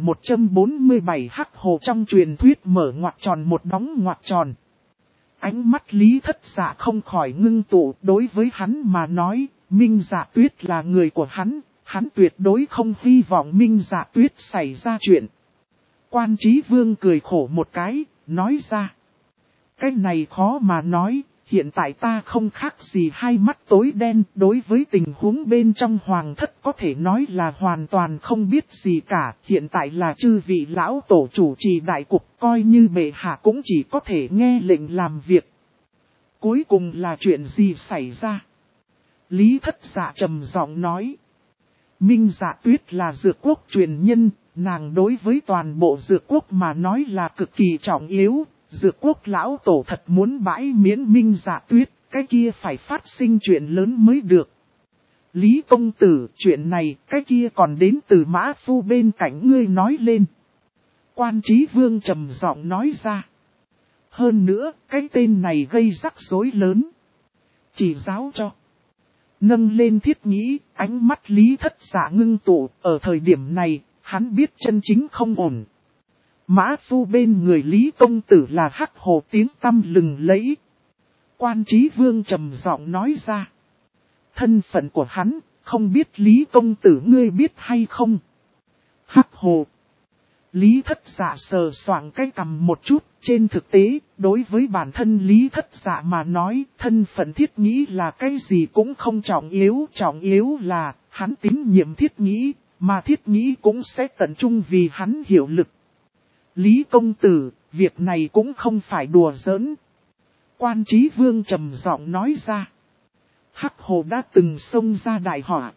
1147 Hắc Hồ trong truyền thuyết mở ngoặc tròn một đóng ngoặc tròn. Ánh mắt Lý Thất Dạ không khỏi ngưng tụ. Đối với hắn mà nói, Minh Dạ Tuyết là người của hắn tuyệt đối không hy vọng Minh Dạ Tuyết xảy ra chuyện. Quan Chí Vương cười khổ một cái, nói ra. Cái này khó mà nói. Hiện tại ta không khác gì hai mắt tối đen, đối với tình huống bên trong hoàng thất có thể nói là hoàn toàn không biết gì cả. Hiện tại là chư vị lão tổ chủ trì đại cục, coi như bệ hạ cũng chỉ có thể nghe lệnh làm việc. Cuối cùng là chuyện gì xảy ra? Lý Thất Dạ trầm giọng nói. Minh Dạ Tuyết là dược quốc truyền nhân, nàng đối với toàn bộ dược quốc mà nói là cực kỳ trọng yếu. Dược quốc lão tổ thật muốn bãi miễn Minh Dạ Tuyết, cái kia phải phát sinh chuyện lớn mới được. Lý công tử, chuyện này, cái kia còn đến từ Mã Phu bên cạnh ngươi nói lên. Quan Chí Vương trầm giọng nói ra. Hơn nữa, cái tên này gây rắc rối lớn. Chỉ giáo cho. Nâng lên thiết nghĩ, ánh mắt Lý Thất Dạ ngưng tụ, ở thời điểm này, hắn biết chân chính không ổn. Mã Phu bên người Lý công tử là Hắc Hồ tiếng tăm lừng lẫy. Quan Chí Vương trầm giọng nói ra. Thân phận của hắn, không biết Lý công tử ngươi biết hay không? Hắc Hồ. Lý Thất Dạ sờ soạng cái cằm một chút, trên thực tế, đối với bản thân Lý Thất Dạ mà nói, thân phận thiết nghĩ là cái gì cũng không trọng yếu là, hắn tín nhiệm thiết nghĩ, mà thiết nghĩ cũng sẽ tận trung vì hắn hiệu lực. Lý công tử, việc này cũng không phải đùa giỡn. Quan Chí Vương trầm giọng nói ra. Hắc Hồ đã từng xông ra đại họa.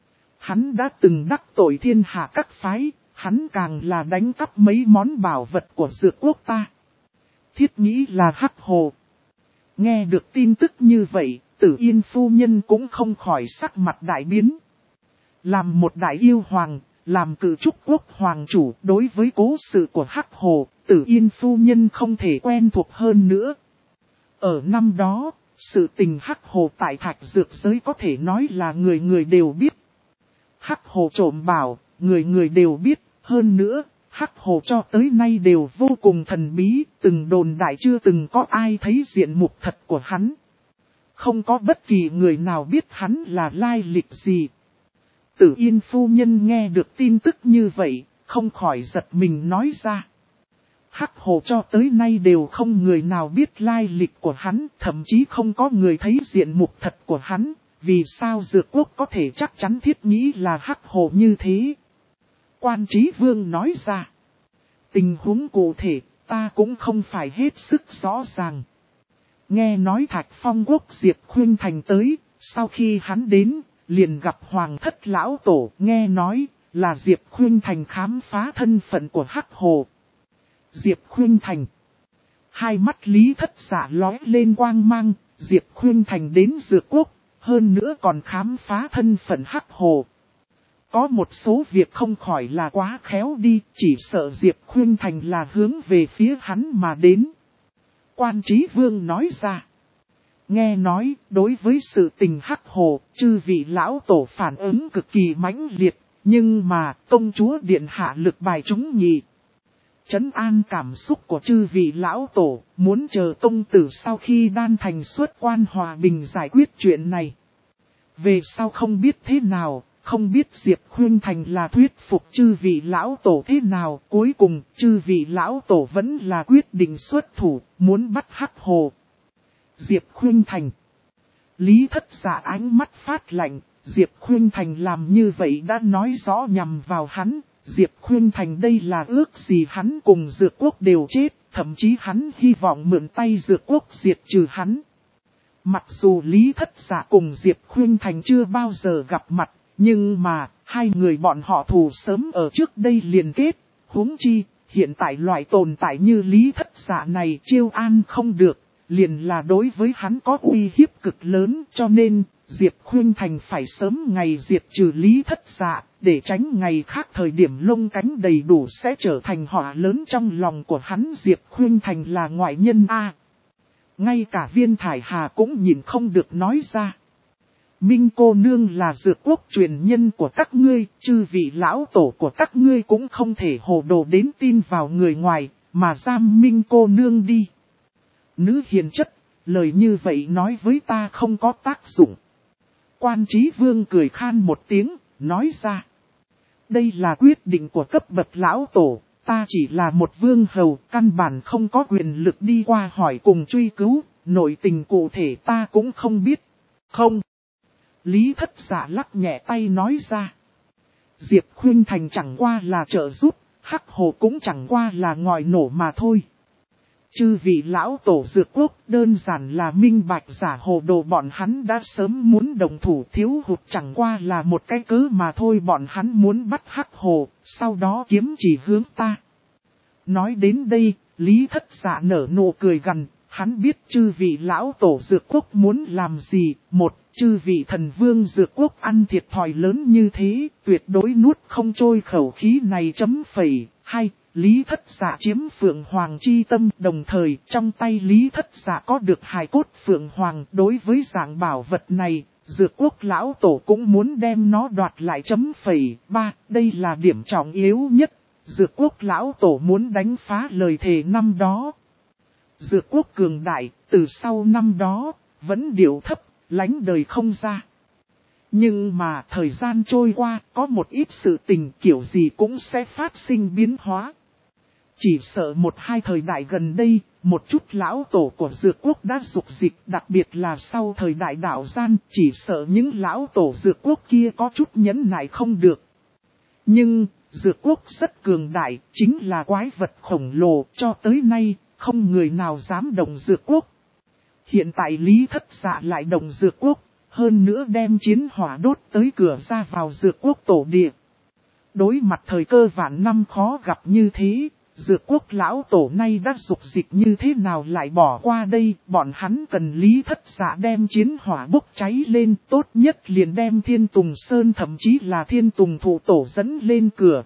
Hắn đã từng đắc tội thiên hạ các phái, hắn càng là đánh cắp mấy món bảo vật của dược quốc ta. Thiết nghĩ là Hắc Hồ. Nghe được tin tức như vậy, Tử Yên phu nhân cũng không khỏi sắc mặt đại biến. Làm một đại yêu hoàng, làm cự trúc quốc hoàng chủ, đối với cố sự của Hắc Hồ, Tử Yên phu nhân không thể quen thuộc hơn nữa. Ở năm đó, sự tình Hắc Hồ tại Thạch Dược giới có thể nói là người người đều biết. Hắc Hồ trộm bảo, người người đều biết, hơn nữa, Hắc Hồ cho tới nay đều vô cùng thần bí, từng đồn đại chưa từng có ai thấy diện mục thật của hắn. Không có bất kỳ người nào biết hắn là lai lịch gì. Tử Yên phu nhân nghe được tin tức như vậy, không khỏi giật mình nói ra. Hắc Hồ cho tới nay đều không người nào biết lai lịch của hắn, thậm chí không có người thấy diện mục thật của hắn, vì sao dược quốc có thể chắc chắn thiết nghĩ là Hắc Hồ như thế. Quan Chí Vương nói ra. Tình huống cụ thể, ta cũng không phải hết sức rõ ràng. Nghe nói Thạch Phong quốc Diệp Khuynh Thành tới, sau khi hắn đến, liền gặp Hoàng thất lão tổ, nghe nói là Diệp Khuynh Thành khám phá thân phận của Hắc Hồ. Diệp Khuynh Thành. Hai mắt Lý Thất Dạ lóe lên quang mang, Diệp Khuynh Thành đến dược quốc, hơn nữa còn khám phá thân phận Hắc Hồ. Có một số việc không khỏi là quá khéo đi, chỉ sợ Diệp Khuynh Thành là hướng về phía hắn mà đến. Quan Chí Vương nói ra. Nghe nói, đối với sự tình Hắc Hồ, chư vị lão tổ phản ứng cực kỳ mãnh liệt, nhưng mà, công chúa điện hạ lực bài chúng nhị. Trấn an cảm xúc của chư vị lão tổ, muốn chờ công tử sau khi đan thành xuất quan hòa bình giải quyết chuyện này. Về sau không biết thế nào, không biết Diệp Khuynh Thành là thuyết phục chư vị lão tổ thế nào, cuối cùng chư vị lão tổ vẫn là quyết định xuất thủ, muốn bắt Hắc Hồ. Diệp Khuynh Thành. Lý Thất Dạ ánh mắt phát lạnh, Diệp Khuynh Thành làm như vậy đã nói rõ nhằm vào hắn, Diệp Khuynh Thành đây là ước gì hắn cùng dược quốc đều chết, thậm chí hắn hy vọng mượn tay dược quốc diệt trừ hắn. Mặc dù Lý Thất Dạ cùng Diệp Khuynh Thành chưa bao giờ gặp mặt, nhưng mà Hai người bọn họ thù sớm ở trước đây liền kết, huống chi, hiện tại loại tồn tại như Lý Thất Dạ này chiêu an không được, liền là đối với hắn có uy hiếp cực lớn, cho nên Diệp Khuynh Thành phải sớm ngày diệt trừ Lý Thất Dạ, để tránh ngày khác thời điểm lông cánh đầy đủ sẽ trở thành họa lớn trong lòng của hắn. Diệp Khuynh Thành là ngoại nhân a. Ngay cả Viên Thải Hà cũng nhìn không được nói ra. Minh cô nương là Dược Quốc truyền nhân của các ngươi, chư vị lão tổ của các ngươi cũng không thể hồ đồ đến tin vào người ngoài, mà giam Minh cô nương đi. Nữ hiền chất, lời như vậy nói với ta không có tác dụng. Quan Chí Vương cười khan một tiếng, nói ra. Đây là quyết định của cấp bậc lão tổ, ta chỉ là một vương hầu, căn bản không có quyền lực đi qua hỏi cùng truy cứu, nội tình cụ thể ta cũng không biết. Không. Lý Thất Dạ lắc nhẹ tay nói ra. Diệp Khuynh Thành chẳng qua là trợ giúp, Hắc Hồ cũng chẳng qua là ngòi nổ mà thôi. Chư vị lão tổ Dược Quốc đơn giản là minh bạch giả hồ đồ, bọn hắn đã sớm muốn đồng thủ, thiếu hụt chẳng qua là một cái cớ mà thôi. Bọn hắn muốn bắt Hắc Hồ, sau đó kiếm chỉ hướng ta. Nói đến đây, Lý Thất Dạ nở nụ cười gằn. Hắn biết chư vị lão tổ Dược Quốc muốn làm gì. Một, chư vị thần vương Dược Quốc ăn thiệt thòi lớn như thế, tuyệt đối nuốt không trôi khẩu khí này chấm phẩy. Hai, Lý Thất Dạ chiếm Phượng Hoàng chi tâm, đồng thời trong tay Lý Thất Dạ có được hài cốt Phượng Hoàng. Đối với dạng bảo vật này, Dược Quốc lão tổ cũng muốn đem nó đoạt lại chấm phẩy. Ba, đây là điểm trọng yếu nhất. Dược Quốc lão tổ muốn đánh phá lời thề năm đó. Dược Quốc cường đại, từ sau năm đó, vẫn điệu thấp, lánh đời không ra. Nhưng mà thời gian trôi qua, có một ít sự tình kiểu gì cũng sẽ phát sinh biến hóa. Chỉ sợ một hai thời đại gần đây, một chút lão tổ của Dược Quốc đã dục dịch, đặc biệt là sau thời đại đạo gian, chỉ sợ những lão tổ Dược Quốc kia có chút nhẫn nại không được. Nhưng, Dược Quốc rất cường đại, chính là quái vật khổng lồ, cho tới nay, không người nào dám động Dược Quốc. Hiện tại Lý Thất Dạ lại động Dược Quốc, hơn nữa đem chiến hỏa đốt tới cửa ra vào Dược Quốc tổ địa. Đối mặt thời cơ vạn năm khó gặp như thế, Dược Quốc lão tổ nay đã dục dịch như thế nào lại bỏ qua đây, bọn hắn cần Lý Thất Dạ đem chiến hỏa bốc cháy lên, tốt nhất liền đem Thiên Tùng Sơn thậm chí là Thiên Tùng Thụ Tổ dẫn lên cửa.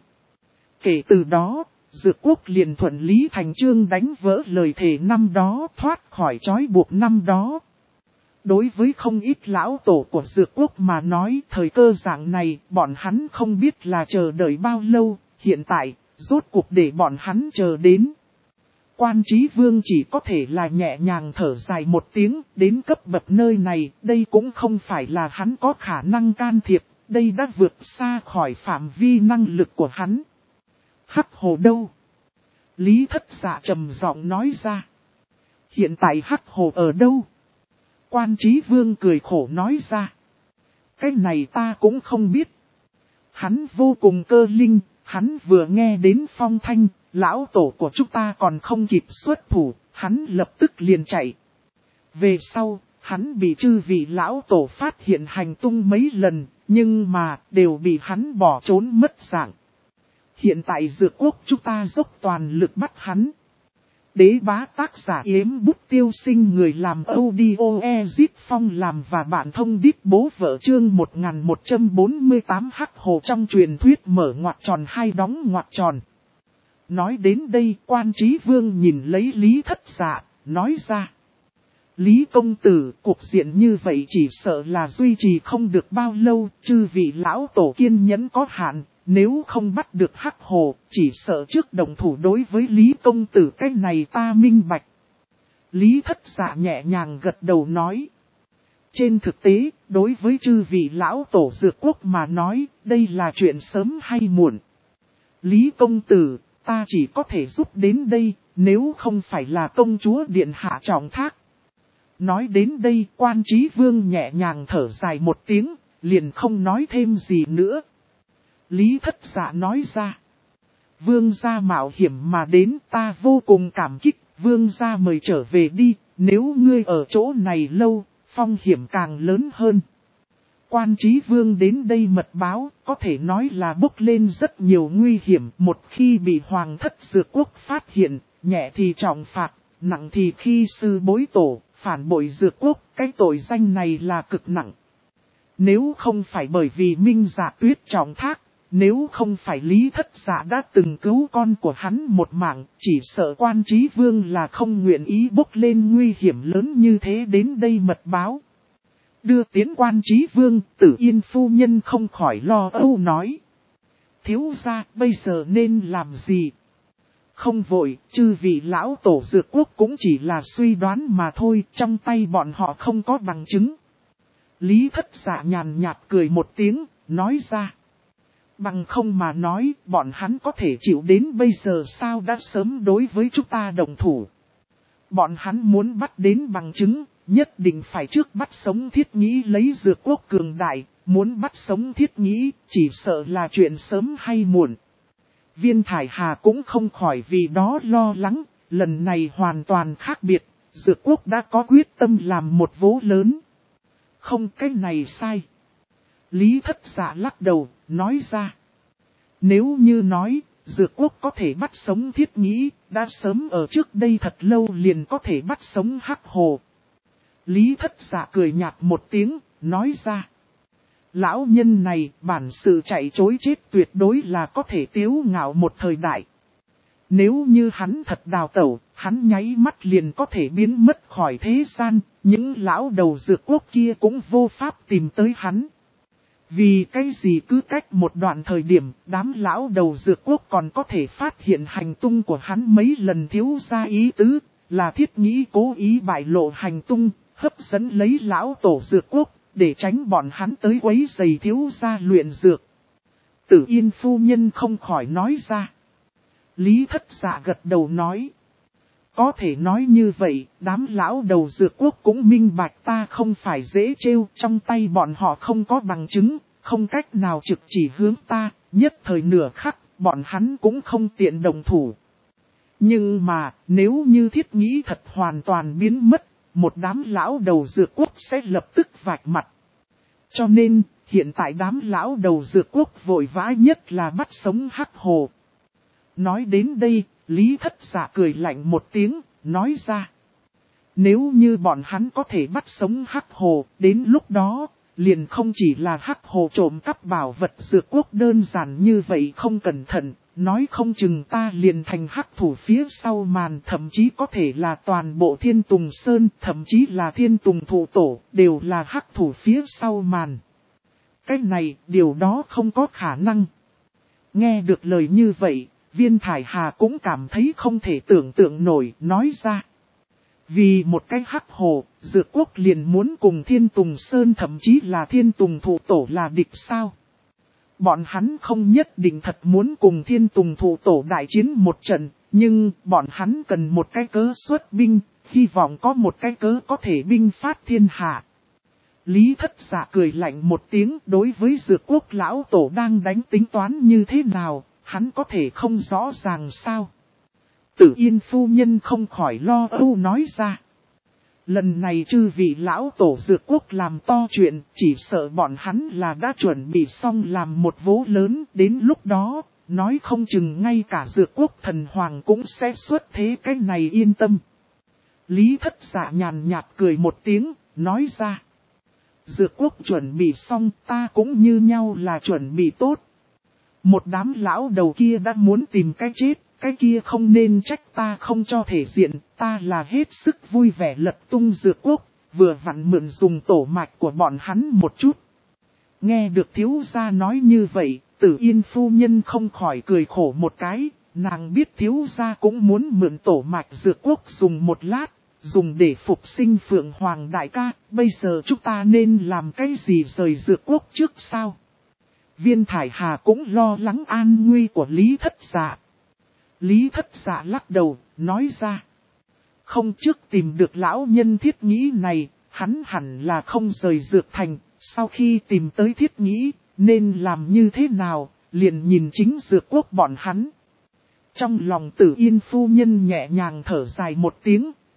Kể từ đó, Dược Quốc liền thuận lý thành chương đánh vỡ lời thề năm đó, thoát khỏi trói buộc năm đó. Đối với không ít lão tổ của Dược Quốc mà nói, thời cơ dạng này, bọn hắn không biết là chờ đợi bao lâu, hiện tại, rốt cuộc để bọn hắn chờ đến. Quan Chí Vương chỉ có thể là nhẹ nhàng thở dài một tiếng, đến cấp bậc nơi này, đây cũng không phải là hắn có khả năng can thiệp, đây đã vượt xa khỏi phạm vi năng lực của hắn. Hắc Hồ đâu? Lý Thất Dạ trầm giọng nói ra. Hiện tại Hắc Hồ ở đâu? Quan Chí Vương cười khổ nói ra. Cái này ta cũng không biết. Hắn vô cùng cơ linh, hắn vừa nghe đến phong thanh, lão tổ của chúng ta còn không kịp xuất thủ, hắn lập tức liền chạy. Về sau, hắn bị chư vị lão tổ phát hiện hành tung mấy lần, nhưng mà đều bị hắn bỏ trốn mất dạng. Hiện tại Dược Quốc chúng ta dốc toàn lực bắt hắn. Đế bá tác giả Yếm Bút Tiêu Sinh, người làm audio Ezit Phong làm và bạn thông đít bố vợ chương 1148. Hắc Hồ trong truyền thuyết mở ngoặc tròn hai đóng ngoặc tròn. Nói đến đây, Quan Chí Vương nhìn lấy Lý Thất Dạ, nói ra. Lý công tử, cuộc diện như vậy chỉ sợ là duy trì không được bao lâu, chư vị lão tổ kiên nhẫn có hạn. Nếu không bắt được Hắc Hồ, chỉ sợ trước đồng thủ đối với Lý công tử cái này ta minh bạch. Lý Thất Dạ nhẹ nhàng gật đầu nói. Trên thực tế, đối với chư vị lão tổ Dược Quốc mà nói, đây là chuyện sớm hay muộn. Lý công tử, ta chỉ có thể giúp đến đây, nếu không phải là công chúa điện hạ trọng thác. Nói đến đây, Quan Chí Vương nhẹ nhàng thở dài một tiếng, liền không nói thêm gì nữa. Lý Thất Dạ nói ra. Vương gia mạo hiểm mà đến, ta vô cùng cảm kích, vương gia mời trở về đi, nếu ngươi ở chỗ này lâu, phong hiểm càng lớn hơn. Quan Chí Vương đến đây mật báo, có thể nói là bốc lên rất nhiều nguy hiểm. Một khi bị Hoàng thất Dược Quốc phát hiện, nhẹ thì trọng phạt, nặng thì khi sư bối tổ, phản bội Dược Quốc, cái tội danh này là cực nặng. Nếu không phải bởi vì Minh Dạ Tuyết trọng thác, nếu không phải Lý Thất Dạ đã từng cứu con của hắn một mạng, chỉ sợ Quan Chí Vương là không nguyện ý bốc lên nguy hiểm lớn như thế đến đây mật báo. Đưa tiến Quan Chí Vương, Tử Yên phu nhân không khỏi lo âu nói. Thiếu gia, bây giờ nên làm gì? Không vội, chư vị lão tổ Dược Quốc cũng chỉ là suy đoán mà thôi, trong tay bọn họ không có bằng chứng. Lý Thất Dạ nhàn nhạt cười một tiếng, nói ra. Bằng không mà nói, bọn hắn có thể chịu đến bây giờ sao đã sớm đối với chúng ta đồng thủ. Bọn hắn muốn bắt đến bằng chứng, nhất định phải trước bắt sống Thiết Nhĩ lấy Dược Quốc cường đại, muốn bắt sống Thiết Nhĩ, chỉ sợ là chuyện sớm hay muộn. Viên Thải Hà cũng không khỏi vì đó lo lắng, lần này hoàn toàn khác biệt, Dược Quốc đã có quyết tâm làm một vố lớn. Không, cái này sai. Lý Thất Dạ lắc đầu, nói ra. Nếu như nói, Dược Quốc có thể bắt sống Thiết Nhĩ, đã sớm ở trước đây thật lâu liền có thể bắt sống Hắc Hồ. Lý Thất Dạ cười nhạt một tiếng, nói ra. Lão nhân này, bản sự chạy chối chết tuyệt đối là có thể tiếu ngạo một thời đại. Nếu như hắn thật đào tẩu, hắn nháy mắt liền có thể biến mất khỏi thế gian, những lão đầu Dược Quốc kia cũng vô pháp tìm tới hắn. Vì cái gì cứ cách một đoạn thời điểm, đám lão đầu Dược Quốc còn có thể phát hiện hành tung của hắn mấy lần thiếu ra ý tứ, là Thiết Nhĩ cố ý bại lộ hành tung, hấp dẫn lấy lão tổ Dược Quốc, để tránh bọn hắn tới quấy rầy thiếu gia luyện dược. Tử Yên phu nhân không khỏi nói ra. Lý Thất Dạ gật đầu nói. Có thể nói như vậy, đám lão đầu Dược Quốc cũng minh bạch ta không phải dễ trêu, trong tay bọn họ không có bằng chứng, không cách nào trực chỉ hướng ta, nhất thời nửa khắc, bọn hắn cũng không tiện đồng thủ. Nhưng mà, nếu như Thiết Nhĩ thật hoàn toàn biến mất, một đám lão đầu Dược Quốc sẽ lập tức vạch mặt. Cho nên, hiện tại đám lão đầu Dược Quốc vội vã nhất là bắt sống Hắc Hồ. Nói đến đây, Lý Thất Dạ cười lạnh một tiếng, nói ra. Nếu như bọn hắn có thể bắt sống Hắc Hồ, đến lúc đó, liền không chỉ là Hắc Hồ trộm cắp bảo vật Dược Quốc đơn giản như vậy không cẩn thận, nói không chừng ta liền thành Hắc thủ phía sau màn, thậm chí có thể là toàn bộ Thiên Tùng Sơn, thậm chí là Thiên Tùng Thụ Tổ, đều là Hắc thủ phía sau màn. Cái này, điều đó không có khả năng. Nghe được lời như vậy, Viên Thải Hà cũng cảm thấy không thể tưởng tượng nổi, nói ra. Vì một cái Hắc Hồ, Dược Quốc liền muốn cùng Thiên Tùng Sơn thậm chí là Thiên Tùng Thụ Tổ là địch sao? Bọn hắn không nhất định thật muốn cùng Thiên Tùng Thụ Tổ đại chiến một trận, nhưng bọn hắn cần một cái cớ xuất binh, hy vọng có một cái cớ có thể binh phát thiên hạ. Lý Thất Dạ cười lạnh một tiếng, đối với Dược Quốc lão tổ đang đánh tính toán như thế nào, hắn có thể không rõ ràng sao? Tử Yên phu nhân không khỏi lo âu nói ra. Lần này chư vị lão tổ Dược Quốc làm to chuyện, chỉ sợ bọn hắn là đã chuẩn bị xong làm một vố lớn, đến lúc đó, nói không chừng ngay cả Dược Quốc thần hoàng cũng sẽ xuất thế, cái này yên tâm. Lý Thất Dạ nhàn nhạt cười một tiếng, nói ra. Dược Quốc chuẩn bị xong, ta cũng như nhau là chuẩn bị tốt. Một đám lão đầu kia đã muốn tìm cái chết, cái kia không nên trách ta không cho thể diện, ta là hết sức vui vẻ lật tung Dược Quốc, vừa vặn mượn dùng tổ mạch của bọn hắn một chút. Nghe được thiếu gia nói như vậy, Tử Yên phu nhân không khỏi cười khổ một cái, nàng biết thiếu gia cũng muốn mượn tổ mạch Dược Quốc dùng một lát, dùng để phục sinh Phượng Hoàng đại ca, bây giờ chúng ta nên làm cái gì rời Dược Quốc trước sao? Viên Thải Hà cũng lo lắng an nguy của Lý Thất Dạ. Lý Thất Dạ lắc đầu, nói ra. Không trước tìm được lão nhân Thiết Nhĩ này, hắn hẳn là không rời Dược Thành, sau khi tìm tới Thiết Nhĩ, nên làm như thế nào, liền nhìn chính Dược Quốc bọn hắn. Trong lòng Tử Yên phu nhân nhẹ nhàng thở dài một tiếng,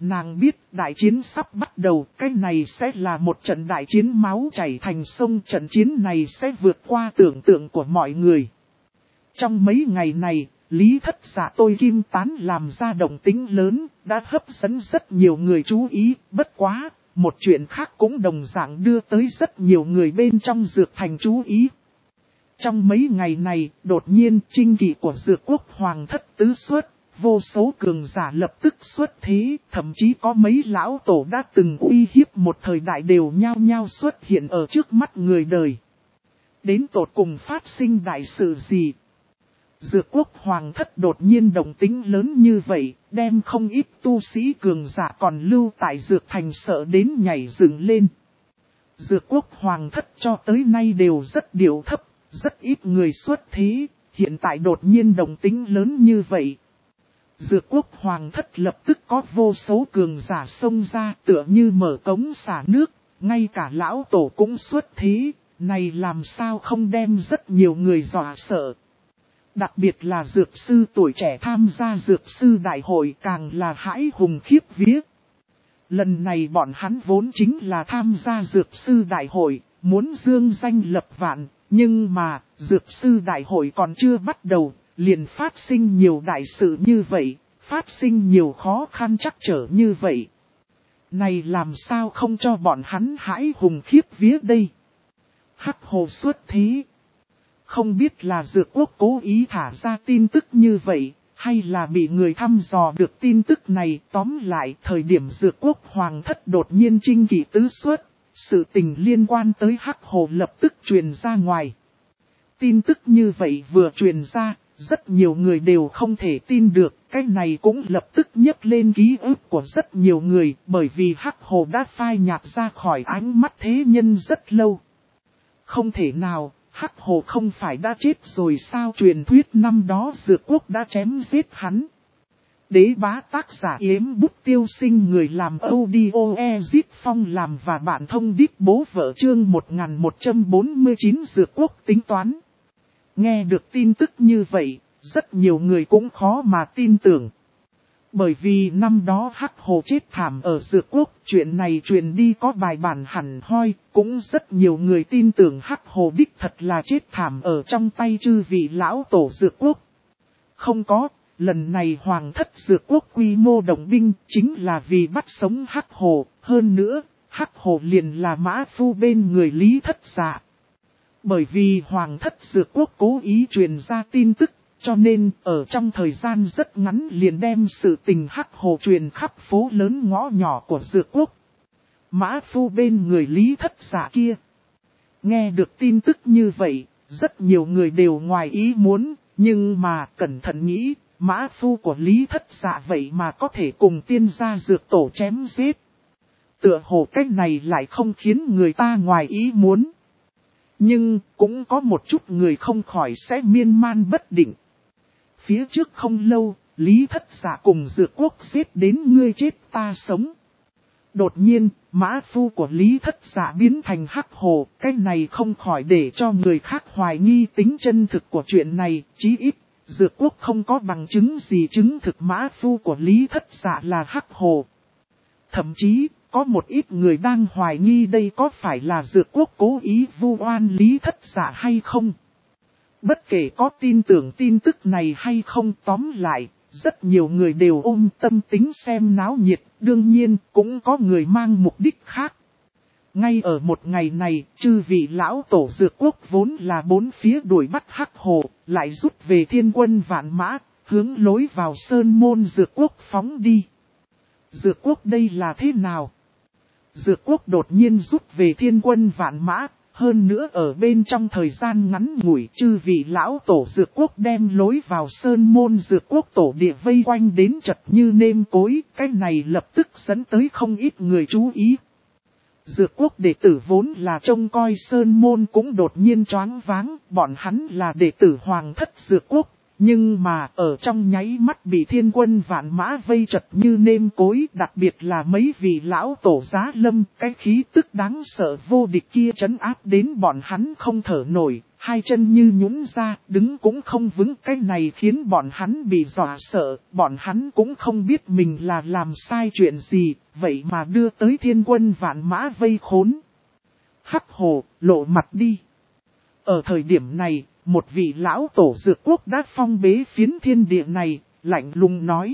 nàng biết đại chiến sắp bắt đầu, cái này sẽ là một trận đại chiến máu chảy thành sông, trận chiến này sẽ vượt qua tưởng tượng của mọi người. Trong mấy ngày này, Lý Thất Dạ tôi kim tán làm ra động tĩnh lớn, đã hấp dẫn rất nhiều người chú ý, bất quá, một chuyện khác cũng đồng dạng đưa tới rất nhiều người bên trong Dược Thành chú ý. Trong mấy ngày này, đột nhiên chinh kỵ của Dược Quốc Hoàng thất tứ xuất, vô số cường giả lập tức xuất thế, thậm chí có mấy lão tổ đã từng uy hiếp một thời đại đều nhao nhao xuất hiện ở trước mắt người đời. Đến tột cùng phát sinh đại sự gì? Dược Quốc Hoàng thất đột nhiên động tính lớn như vậy, đem không ít tu sĩ cường giả còn lưu tại Dược Thành sợ đến nhảy dựng lên. Dược Quốc Hoàng thất cho tới nay đều rất điệu thấp, rất ít người xuất thế, hiện tại đột nhiên động tính lớn như vậy. Dược Quốc Hoàng thất lập tức có vô số cường giả xông ra tựa như mở cống xả nước, ngay cả lão tổ cũng xuất thế, này làm sao không đem rất nhiều người dọa sợ. Đặc biệt là dược sư tuổi trẻ tham gia dược sư đại hội càng là hãi hùng khiếp vía. Lần này bọn hắn vốn chính là tham gia dược sư đại hội, muốn dương danh lập vạn, nhưng mà dược sư đại hội còn chưa bắt đầu, liền phát sinh nhiều đại sự như vậy, phát sinh nhiều khó khăn trắc trở như vậy. Này làm sao không cho bọn hắn hãi hùng khiếp vía đây? Hắc hồ xuất thế. Không biết là Dược Quốc cố ý thả ra tin tức như vậy, hay là bị người thăm dò được tin tức này. Tóm lại, thời điểm Dược Quốc Hoàng thất đột nhiên chinh kỵ tứ xuất, sự tình liên quan tới Hắc Hồ lập tức truyền ra ngoài. Tin tức như vậy vừa truyền ra, rất nhiều người đều không thể tin được, cái này cũng lập tức nhấc lên ký ức của rất nhiều người, bởi vì Hắc Hồ đã phai nhạt ra khỏi ánh mắt thế nhân rất lâu. Không thể nào, Hắc Hồ không phải đã chết rồi sao? Truyền thuyết năm đó Dược Quốc đã chém giết hắn. Đế bá tác giả Yếm Bút Tiêu Sinh, người làm audio Ezip Phong làm và bạn thông đít bố vợ, chương 1149. Dược Quốc tính toán. Nghe được tin tức như vậy, rất nhiều người cũng khó mà tin tưởng. Bởi vì năm đó Hắc Hồ chết thảm ở Dược Quốc, chuyện này truyền đi có bài bản hẳn hoi, cũng rất nhiều người tin tưởng Hắc Hồ đích thật là chết thảm ở trong tay chư vị lão tổ Dược Quốc. Không có, lần này Hoàng thất Dược Quốc quy mô động binh chính là vì bắt sống Hắc Hồ, hơn nữa, Hắc Hồ liền là mã phu bên người Lý Thất Dạ. Bởi vì Hoàng thất Dược Quốc cố ý truyền ra tin tức, cho nên ở trong thời gian rất ngắn liền đem sự tình Hắc Hồ truyền khắp phố lớn ngõ nhỏ của Dược Quốc. Mã phu bên người Lý Thất Dạ kia. Nghe được tin tức như vậy, rất nhiều người đều ngoài ý muốn, nhưng mà cẩn thận nghĩ, mã phu của Lý Thất Dạ vậy mà có thể cùng tiên gia dược tổ chém giết. Tựa hồ cách này lại không khiến người ta ngoài ý muốn. Nhưng cũng có một chút người không khỏi sẽ miên man bất định. Phía trước không lâu, Lý Thất Dạ cùng Dược Quốc giết đến ngươi chết ta sống. Đột nhiên, mã phu của Lý Thất Dạ biến thành Hắc Hồ, cái này không khỏi để cho người khác hoài nghi tính chân thực của chuyện này, chí ít, Dược Quốc không có bằng chứng gì chứng thực mã phu của Lý Thất Dạ là Hắc Hồ. Thậm chí, có một ít người đang hoài nghi đây có phải là Dược Quốc cố ý vu oan Lý Thất Dạ hay không. Bất kể có tin tưởng tin tức này hay không, tóm lại, rất nhiều người đều ôm tâm tính xem náo nhiệt, đương nhiên cũng có người mang mục đích khác. Ngay ở một ngày này, chư vị lão tổ Dược Quốc vốn là bốn phía đuổi bắt Hắc Hồ, lại rút về Thiên Quân Vạn Mã, hướng lối vào Sơn Môn Dược Quốc phóng đi. Dược Quốc đây là thế nào? Dược Quốc đột nhiên rút về Thiên Quân Vạn Mã, hơn nữa ở bên trong thời gian ngắn ngủi, chư vị lão tổ Dược Quốc đem lối vào Sơn Môn Dược Quốc tổ địa vây quanh đến chật như nêm cối, cái này lập tức dẫn tới không ít người chú ý. Dược Quốc đệ tử vốn là trông coi Sơn Môn cũng đột nhiên choáng váng, bọn hắn là đệ tử Hoàng thất Dược Quốc, Nhưng mà ở trong nháy mắt bị thiên quân vạn mã vây chật như nêm cối, đặc biệt là mấy vị lão tổ giá lâm, cái khí tức đáng sợ vô địch kia trấn áp đến bọn hắn không thở nổi, hai chân như nhũn ra, đứng cũng không vững. Cái này khiến bọn hắn bị dọa sợ, bọn hắn cũng không biết mình là làm sai chuyện gì, vậy mà đưa tới thiên quân vạn mã vây khốn. Hắc Hồ, lộ mặt đi. Ở thời điểm này, một vị lão tổ dược quốc đã phong bế phiến thiên địa này, lạnh lùng nói.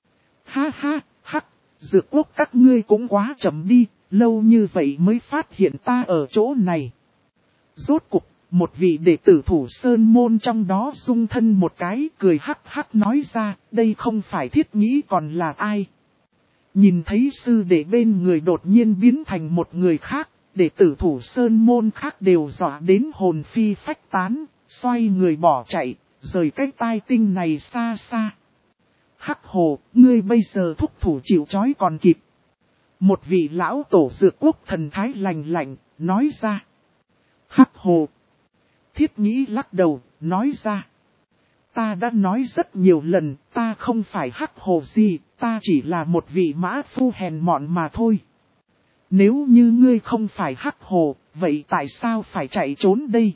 Ha ha, hắc, dược quốc các ngươi cũng quá chậm đi, lâu như vậy mới phát hiện ta ở chỗ này. Rốt cục, một vị đệ tử Thủ Sơn Môn trong đó rung thân một cái, cười hắc hắc nói ra, đây không phải Thiết Nhĩ còn là ai. Nhìn thấy sư đệ bên người đột nhiên biến thành một người khác, đệ tử Thủ Sơn Môn khác đều dọa đến hồn phi phách tán, xoay người bỏ chạy, rời cái tai tinh này xa xa. Hắc Hồ, ngươi bây giờ thúc thủ chịu trói còn kịp. Một vị lão tổ dược quốc thần thái lạnh lạnh, nói ra. Hắc Hồ. Thiết Nhĩ lắc đầu, nói ra. Ta đã nói rất nhiều lần, ta không phải Hắc Hồ gì, ta chỉ là một vị mã phu hèn mọn mà thôi. Nếu như ngươi không phải Hắc Hồ, vậy tại sao phải chạy trốn đây?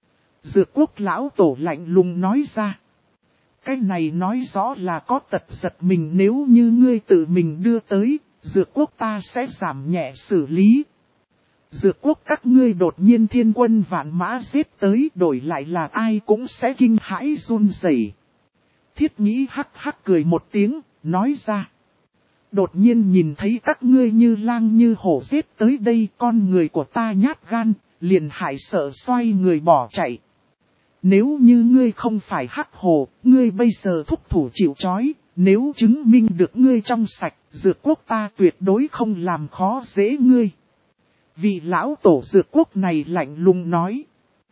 Dược quốc lão tổ lạnh lùng nói ra. Cái này nói rõ là có tật giật mình, nếu như ngươi tự mình đưa tới, dược quốc ta sẽ giảm nhẹ xử lý. Dược quốc các ngươi đột nhiên thiên quân vạn mã giết tới, đổi lại là ai cũng sẽ kinh hãi run rẩy. Thiết Nhĩ hắc hắc cười một tiếng, nói ra. Đột nhiên nhìn thấy các ngươi như lang như hổ giết tới đây, con người của ta nhát gan, liền hại sợ xoay người bỏ chạy. Nếu như ngươi không phải Hắc Hồ, ngươi bây giờ thúc thủ chịu trói, nếu chứng minh được ngươi trong sạch, dược quốc ta tuyệt đối không làm khó dễ ngươi. Vị lão tổ dược quốc này lạnh lùng nói.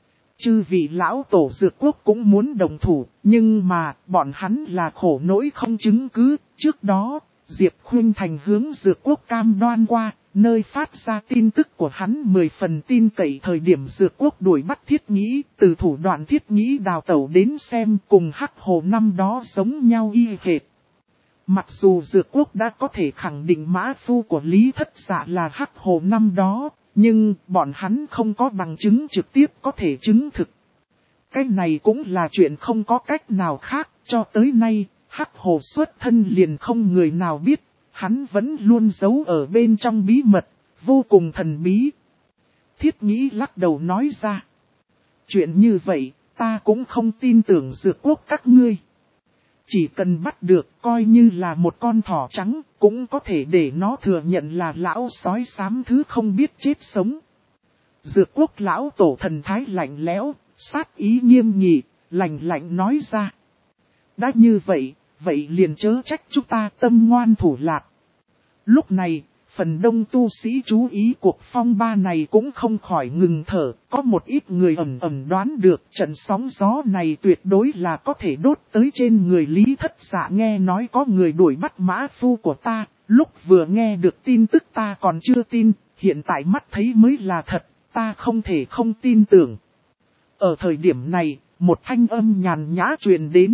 Chư vị lão tổ dược quốc cũng muốn đồng thủ, nhưng mà bọn hắn là khổ nỗi không chứng cứ. Trước đó, Diệp Khuynh Thành hướng dược quốc cam đoan qua, nơi phát ra tin tức của hắn 10 phần tin cậy. Thời điểm dược quốc đuổi bắt Thiết Nhĩ, từ thủ đoạn Thiết Nhĩ đào tẩu đến xem, cùng Hắc Hồ năm đó giống nhau y hệt. Mặc dù dược quốc đã có thể khẳng định mã phu của Lý Thất Dạ là Hắc Hồ năm đó, nhưng bọn hắn không có bằng chứng trực tiếp có thể chứng thực. Cái này cũng là chuyện không có cách nào khác, cho tới nay, Hắc Hồ xuất thân liền không người nào biết, hắn vẫn luôn giấu ở bên trong bí mật, vô cùng thần bí. Thiết Nhĩ lắc đầu nói ra. Chuyện như vậy, ta cũng không tin tưởng dược quốc các ngươi. Chỉ cần bắt được, coi như là một con thỏ trắng, cũng có thể để nó thừa nhận là lão sói xám thứ không biết chết sống. Dược quốc lão tổ thần thái lạnh lẽo, sát ý nghiêm nghị, lạnh nói ra. Đã như vậy, vậy liền chớ trách chúng ta tâm ngoan thủ lạt. Lúc này, phần đông tu sĩ chú ý cuộc phong ba này cũng không khỏi ngừng thở, có một ít người ẩn đoán được trận sóng gió này tuyệt đối là có thể đốt tới trên người Lý Thất Dạ. Nghe nói có người đuổi bắt mã phu của ta, lúc vừa nghe được tin tức ta còn chưa tin, hiện tại mắt thấy mới là thật, ta không thể không tin tưởng. Ở thời điểm này, một thanh âm nhàn nhã truyền đến.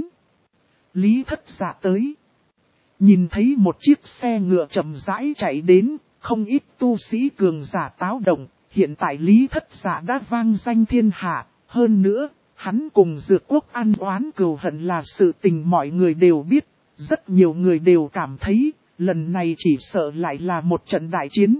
Lý Thất Dạ tới. Nhìn thấy một chiếc xe ngựa chậm rãi chạy đến, không ít tu sĩ cường giả táo động, hiện tại Lý Thất Dạ đã vang danh thiên hạ, hơn nữa, hắn cùng dược quốc ăn oán cừu hận là sự tình mọi người đều biết, rất nhiều người đều cảm thấy, lần này chỉ sợ lại là một trận đại chiến.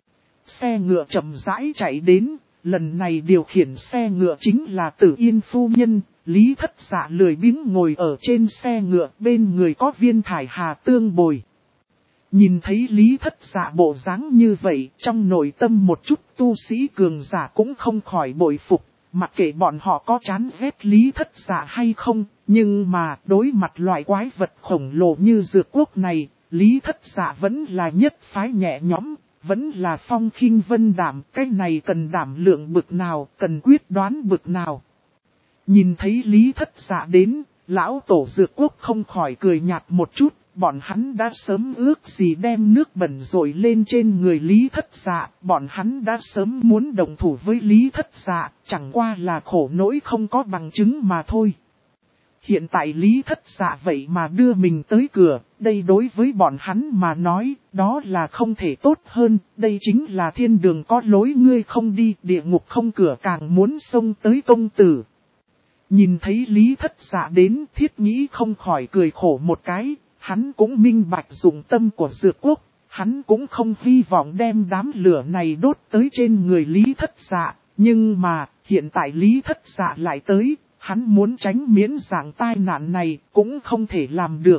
Xe ngựa chậm rãi chạy đến, lần này điều khiển xe ngựa chính là Tử Yên phu nhân. Lý Thất Dạ lười biếng ngồi ở trên xe ngựa, bên người có Viên Thải Hà tương bồi. Nhìn thấy Lý Thất Dạ bộ dáng như vậy, trong nội tâm một chút tu sĩ cường giả cũng không khỏi bội phục, mặc kệ bọn họ có chán ghét Lý Thất Dạ hay không, nhưng mà đối mặt loại quái vật khổng lồ như dược quốc này, Lý Thất Dạ vẫn là nhất phái nhẹ nhõm, vẫn là phong khinh vân đảm, cái này cần đảm lượng bực nào, cần quyết đoán bực nào. Nhìn thấy Lý Thất Dạ đến, lão tổ dược quốc không khỏi cười nhạt một chút, bọn hắn đã sớm ước gì đem nước bẩn rội lên trên người Lý Thất Dạ, bọn hắn đã sớm muốn đồng thủ với Lý Thất Dạ, chẳng qua là khổ nỗi không có bằng chứng mà thôi. hiện tại Lý Thất Dạ vậy mà đưa mình tới cửa, đây đối với bọn hắn mà nói, đó là không thể tốt hơn, đây chính là thiên đường có lối ngươi không đi, địa ngục không cửa càng muốn xông tới công tử. Nhìn thấy Lý Thất Dạ đến, Thiết Nhĩ không khỏi cười khổ một cái, hắn cũng minh bạch dụng tâm của Dược Quốc, hắn cũng không hy vọng đem đám lửa này đốt tới trên người Lý Thất Dạ, nhưng mà, hiện tại Lý Thất Dạ lại tới, hắn muốn tránh miễn dạng tai nạn này cũng không thể làm được.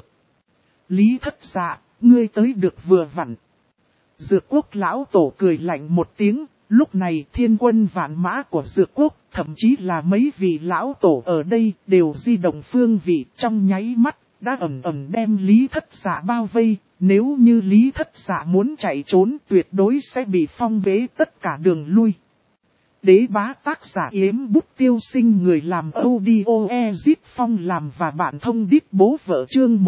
Lý Thất Dạ, ngươi tới được vừa vặn. Dược Quốc lão tổ cười lạnh một tiếng, lúc này thiên quân vạn mã của Dược Quốc, thậm chí là mấy vị lão tổ ở đây đều di động phương vị trong nháy mắt, đã ẩn ẩn đem Lý Thất Dạ bao vây. Nếu như Lý Thất Dạ muốn chạy trốn tuyệt đối sẽ bị phong bế tất cả đường lui. Đế bá tác giả Yếm Bút Tiêu Sinh, người làm audio Ezip Phong làm và bạn thông đít bố vợ chương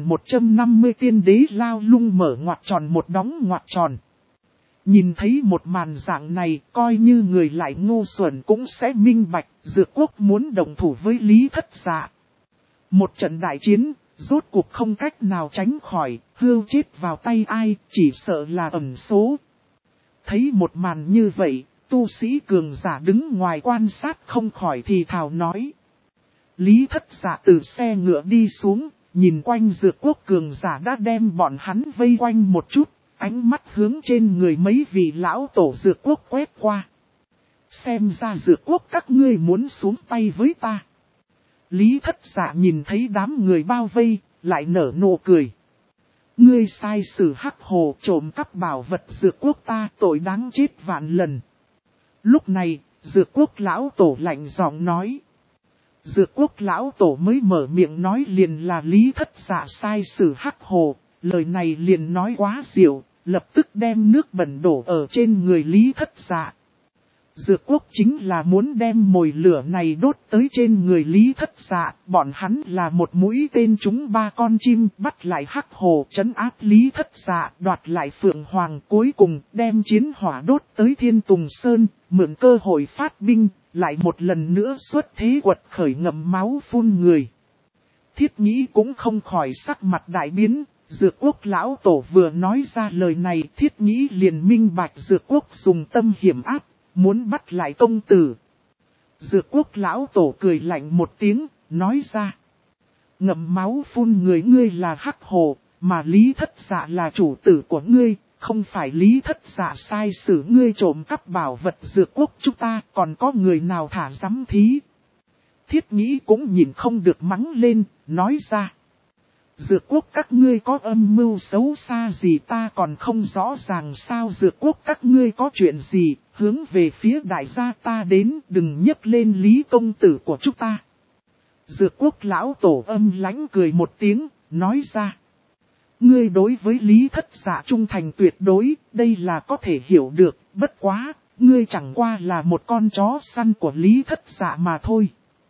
1150 tiên đế lao lung mở ngoặc tròn một đóng ngoặc tròn. Nhìn thấy một màn dạng này, coi như người lại ngu xuẩn cũng sẽ minh bạch, Dược Quốc muốn đồng thủ với Lý Thất Dạ. Một trận đại chiến, rốt cuộc không cách nào tránh khỏi, hươu chết vào tay ai, chỉ sợ là ẩn số. Thấy một màn như vậy, tu sĩ cường giả đứng ngoài quan sát không khỏi thì thào nói. Lý Thất Dạ từ xe ngựa đi xuống, nhìn quanh Dược Quốc cường giả đã đem bọn hắn vây quanh một chút, ánh mắt hướng trên người mấy vị lão tổ Dược Quốc quét qua. Xem ra Dược Quốc các ngươi muốn xuống tay với ta. Lý Thất Dạ nhìn thấy đám người bao vây, lại nở nụ cười. Ngươi sai sử hắc hồ trộm cắp bảo vật Dược Quốc ta, tội đáng chết vạn lần. Lúc này, Dược Quốc lão tổ lạnh giọng nói. Dược Quốc lão tổ mới mở miệng nói liền là Lý Thất Dạ sai sử hắc hồ, lời này liền nói quá diệu, lập tức đem nước bẩn đổ ở trên người Lý Thất Dạ. Dược Quốc chính là muốn đem mồi lửa này đốt tới trên người Lý Thất Dạ, bọn hắn là một mũi tên trúng 3 con chim, bắt lại hắc hồ trấn áp Lý Thất Dạ, đoạt lại Phượng Hoàng, cuối cùng đem chiến hỏa đốt tới Thiên Tùng Sơn, mượn cơ hội phát binh, lại một lần nữa xuất thế quật khởi ngậm máu phun người. Thiết Nhĩ cũng không khỏi sắc mặt đại biến. Dược Quốc lão tổ vừa nói ra lời này, Thiết Nhĩ liền minh bạch Dược Quốc dùng tâm hiểm ác, muốn bắt lại công tử. Dược Quốc lão tổ cười lạnh một tiếng, nói ra. Ngậm máu phun người ngươi là hắc hồ, mà Lý Thất Dạ là chủ tử của ngươi, không phải Lý Thất Dạ sai sử ngươi trộm cắp bảo vật Dược Quốc chúng ta, còn có người nào thả dám thí. Thiết Nhĩ cũng nhìn không được mắng lên, nói ra. Dược Quốc các ngươi có âm mưu xấu xa gì ta còn không rõ ràng sao. Dược Quốc các ngươi có chuyện gì, hướng về phía đại gia ta đến, đừng nhấc lên Lý công tử của chúng ta. Dược Quốc lão tổ âm lãnh cười một tiếng, nói ra. Ngươi đối với Lý Thất Dạ trung thành tuyệt đối, đây là có thể hiểu được, bất quá, ngươi chẳng qua là một con chó săn của Lý Thất Dạ mà thôi.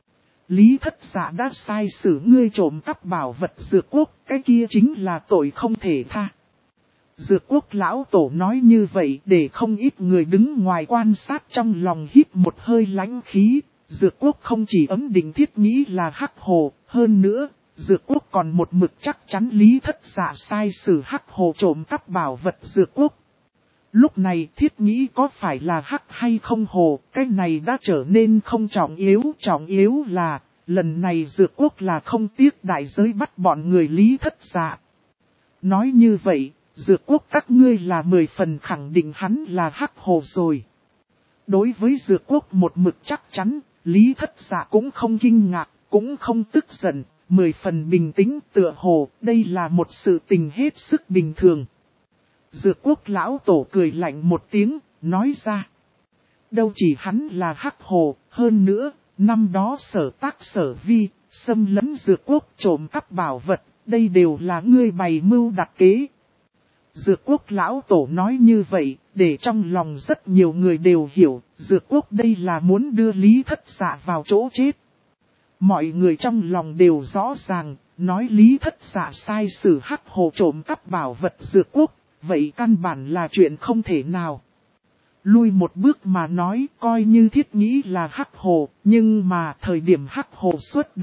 Lý Thất Dạ đã sai sử ngươi trộm cắp bảo vật Dược Quốc, cái kia chính là tội không thể tha. Dược Quốc lão tổ nói như vậy để không ít người đứng ngoài quan sát trong lòng hít một hơi lãnh khí. Dược Quốc không chỉ ấm định Thiết Nhĩ là hắc hồ, hơn nữa, Dược Quốc còn một mực chắc chắn Lý Thất Dạ sai sử hắc hồ trộm cắp bảo vật Dược Quốc. Lúc này Thiết Nhĩ có phải là hắc hay không hồ, cái này đã trở nên không trọng yếu là, lần này Dược Quốc là không tiếc đại giới bắt bọn người Lý Thất Dạ. Nói như vậy, Dược Quốc các ngươi là 10 phần khẳng định hắn là hắc hồ rồi. Đối với Dược Quốc một mực chắc chắn, Lý Thất Dạ cũng không kinh ngạc, cũng không tức giận, 10 phần bình tĩnh tựa hồ, đây là một sự tình hết sức bình thường. Dược Quốc lão tổ cười lạnh một tiếng, nói ra. Đâu chỉ hắn là hắc hồ, hơn nữa, năm đó Sở Tác Sở Vi, xâm lấn Dược Quốc trộm cắp bảo vật, đây đều là ngươi bày mưu đặt kế. Dược Quốc lão tổ nói như vậy, để trong lòng rất nhiều người đều hiểu, Dược Quốc đây là muốn đưa Lý Thất Dạ vào chỗ chết. Mọi người trong lòng đều rõ ràng, nói Lý Thất Dạ sai sử hắc hồ trộm cắp bảo vật Dược Quốc, vậy căn bản là chuyện không thể nào. Lui một bước mà nói, coi như Thiết Nhĩ là hắc hồ, nhưng mà thời điểm hắc hồ xuất đạo,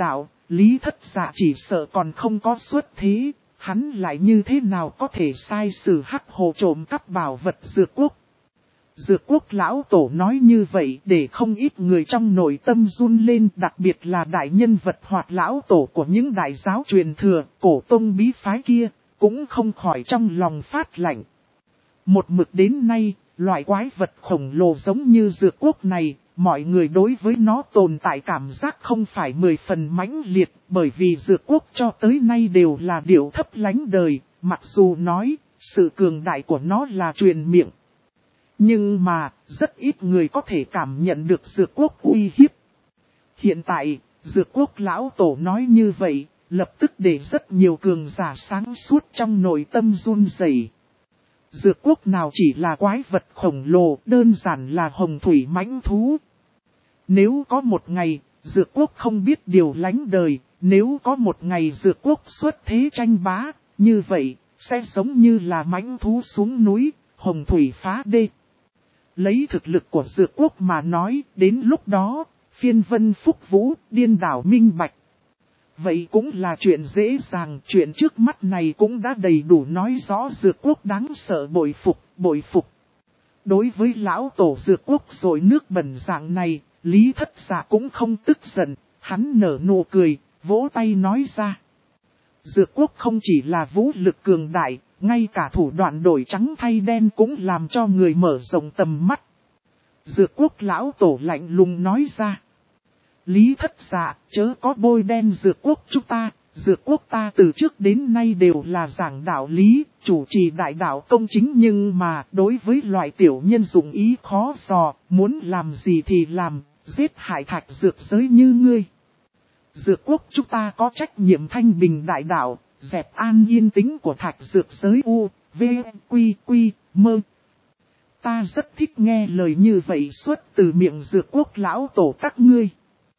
Lý Thất Dạ chỉ sợ còn không có xuất thế, hắn lại như thế nào có thể sai sử Hắc Hồ trộm cắp bảo vật Dược Quốc. Dược Quốc lão tổ nói như vậy để không ít người trong nội tâm run lên, đặc biệt là đại nhân vật hoặc lão tổ của những đại giáo truyền thừa, cổ tông bí phái kia, cũng không khỏi trong lòng phát lạnh. Một mực đến nay, loại quái vật khổng lồ giống như Dược Quốc này, mọi người đối với nó tồn tại cảm giác không phải 10 phần mãnh liệt, bởi vì Dược Quốc cho tới nay đều là điệu thấp lánh đời, mặc dù nói, sự cường đại của nó là truyền miệng. Nhưng mà, rất ít người có thể cảm nhận được Dược Quốc uy hiếp. Hiện tại, Dược Quốc lão tổ nói như vậy, lập tức để rất nhiều cường giả sáng suốt trong nội tâm run rẩy. Dược Quốc nào chỉ là quái vật khổng lồ, đơn giản là hồng thủy mãnh thú. Nếu có một ngày, Dược Quốc không biết điều lánh đời, nếu có một ngày Dược Quốc xuất thế tranh bá, như vậy, sẽ giống như là mãnh thú xuống núi, hồng thủy phá đê. Lấy thực lực của Dược Quốc mà nói, đến lúc đó, phiên vân phúc vũ, điên đảo minh bạch. Vậy cũng là chuyện dễ dàng, chuyện trước mắt này cũng đã đầy đủ nói rõ Dược Quốc đáng sợ bội phục. Đối với lão tổ Dược Quốc rồi nước bẩn dạng này, Lý Thất Dạ cũng không tức giận, hắn nở nụ cười, vỗ tay nói ra. Dược Quốc không chỉ là vũ lực cường đại, ngay cả thủ đoạn đổi trắng thay đen cũng làm cho người mở rộng tầm mắt. Dược Quốc lão tổ lạnh lùng nói ra. Lý Thất Dạ, chớ có bôi đen Dược Quốc chúng ta, Dược Quốc ta từ trước đến nay đều là giảng đạo lý, chủ trì đại đạo công chính, nhưng mà đối với loại tiểu nhân dụng ý khó dò, muốn làm gì thì làm, giết hại Thạch Dược giới như ngươi. Dược Quốc chúng ta có trách nhiệm thanh bình đại đạo, dẹp an yên tĩnh của Thạch Dược giới U, V, Quy, Mơ. Ta rất thích nghe lời như vậy xuất từ miệng Dược Quốc lão tổ các ngươi.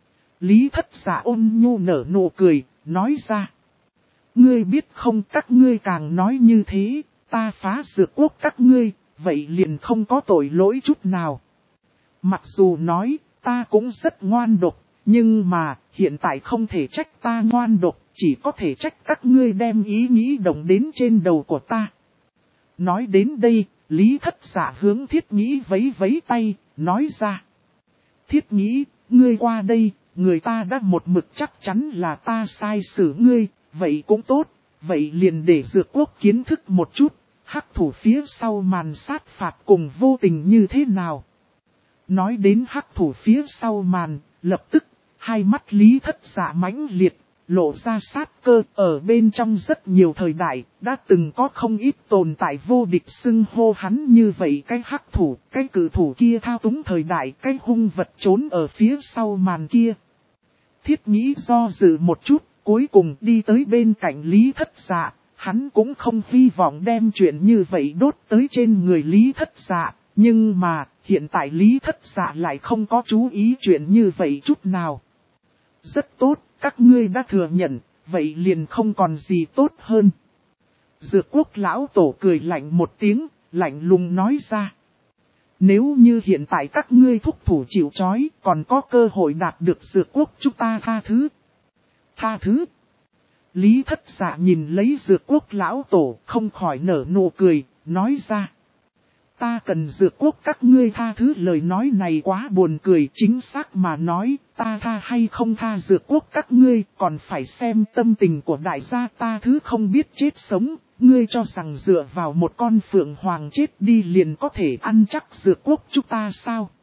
Lý Thất Dạ ôn nhu nở nụ cười, nói ra. Ngươi biết không, các ngươi càng nói như thế, ta phá Dược Quốc các ngươi, vậy liền không có tội lỗi chút nào. Mặc dù nói, ta cũng rất ngoan độc, nhưng mà, hiện tại không thể trách ta ngoan độc, chỉ có thể trách các ngươi đem ý nghĩ động đến trên đầu của ta. Nói đến đây, Lý Thất Dạ hướng Thiết Nghĩ vẫy tay, nói ra. Thiết Nghĩ, ngươi qua đây, người ta đã một mực chắc chắn là ta sai xử ngươi, vậy cũng tốt, vậy liền để Dược Quốc kiến thức một chút, hắc thủ phía sau màn sát phạt cùng vô tình như thế nào. Nói đến hắc thủ phía sau màn, lập tức, hai mắt Lý Thất Dạ mãnh liệt, lộ ra sát cơ. Ở bên trong rất nhiều thời đại, đã từng có không ít tồn tại vô địch xưng hô hắn như vậy. Cái hắc thủ, cái cử thủ kia thao túng thời đại, cái hung vật trốn ở phía sau màn kia. Thiết Nghĩ do dự một chút, cuối cùng đi tới bên cạnh Lý Thất Dạ. Hắn cũng không hy vọng đem chuyện như vậy đốt tới trên người Lý Thất Dạ. Nhưng mà, hiện tại Lý Thất Dạ lại không có chú ý chuyện như vậy chút nào. Rất tốt, các ngươi đã thừa nhận, vậy liền không còn gì tốt hơn. Dược Quốc lão tổ cười lạnh một tiếng, lạnh lùng nói ra. Nếu như hiện tại các ngươi thúc thủ chịu trói, còn có cơ hội đạt được Dược Quốc chúng ta tha thứ. Tha thứ. Lý Thất Dạ nhìn lấy Dược Quốc lão tổ, không khỏi nở nụ cười, nói ra. Ta cần Dược Quốc các ngươi tha thứ, lời nói này quá buồn cười, chính xác mà nói, ta tha hay không tha Dược Quốc các ngươi, còn phải xem tâm tình của đại gia. Ta thứ không biết chết sống, ngươi cho rằng dựa vào một con phượng hoàng chết đi liền có thể ăn chắc Dược Quốc chúng ta sao?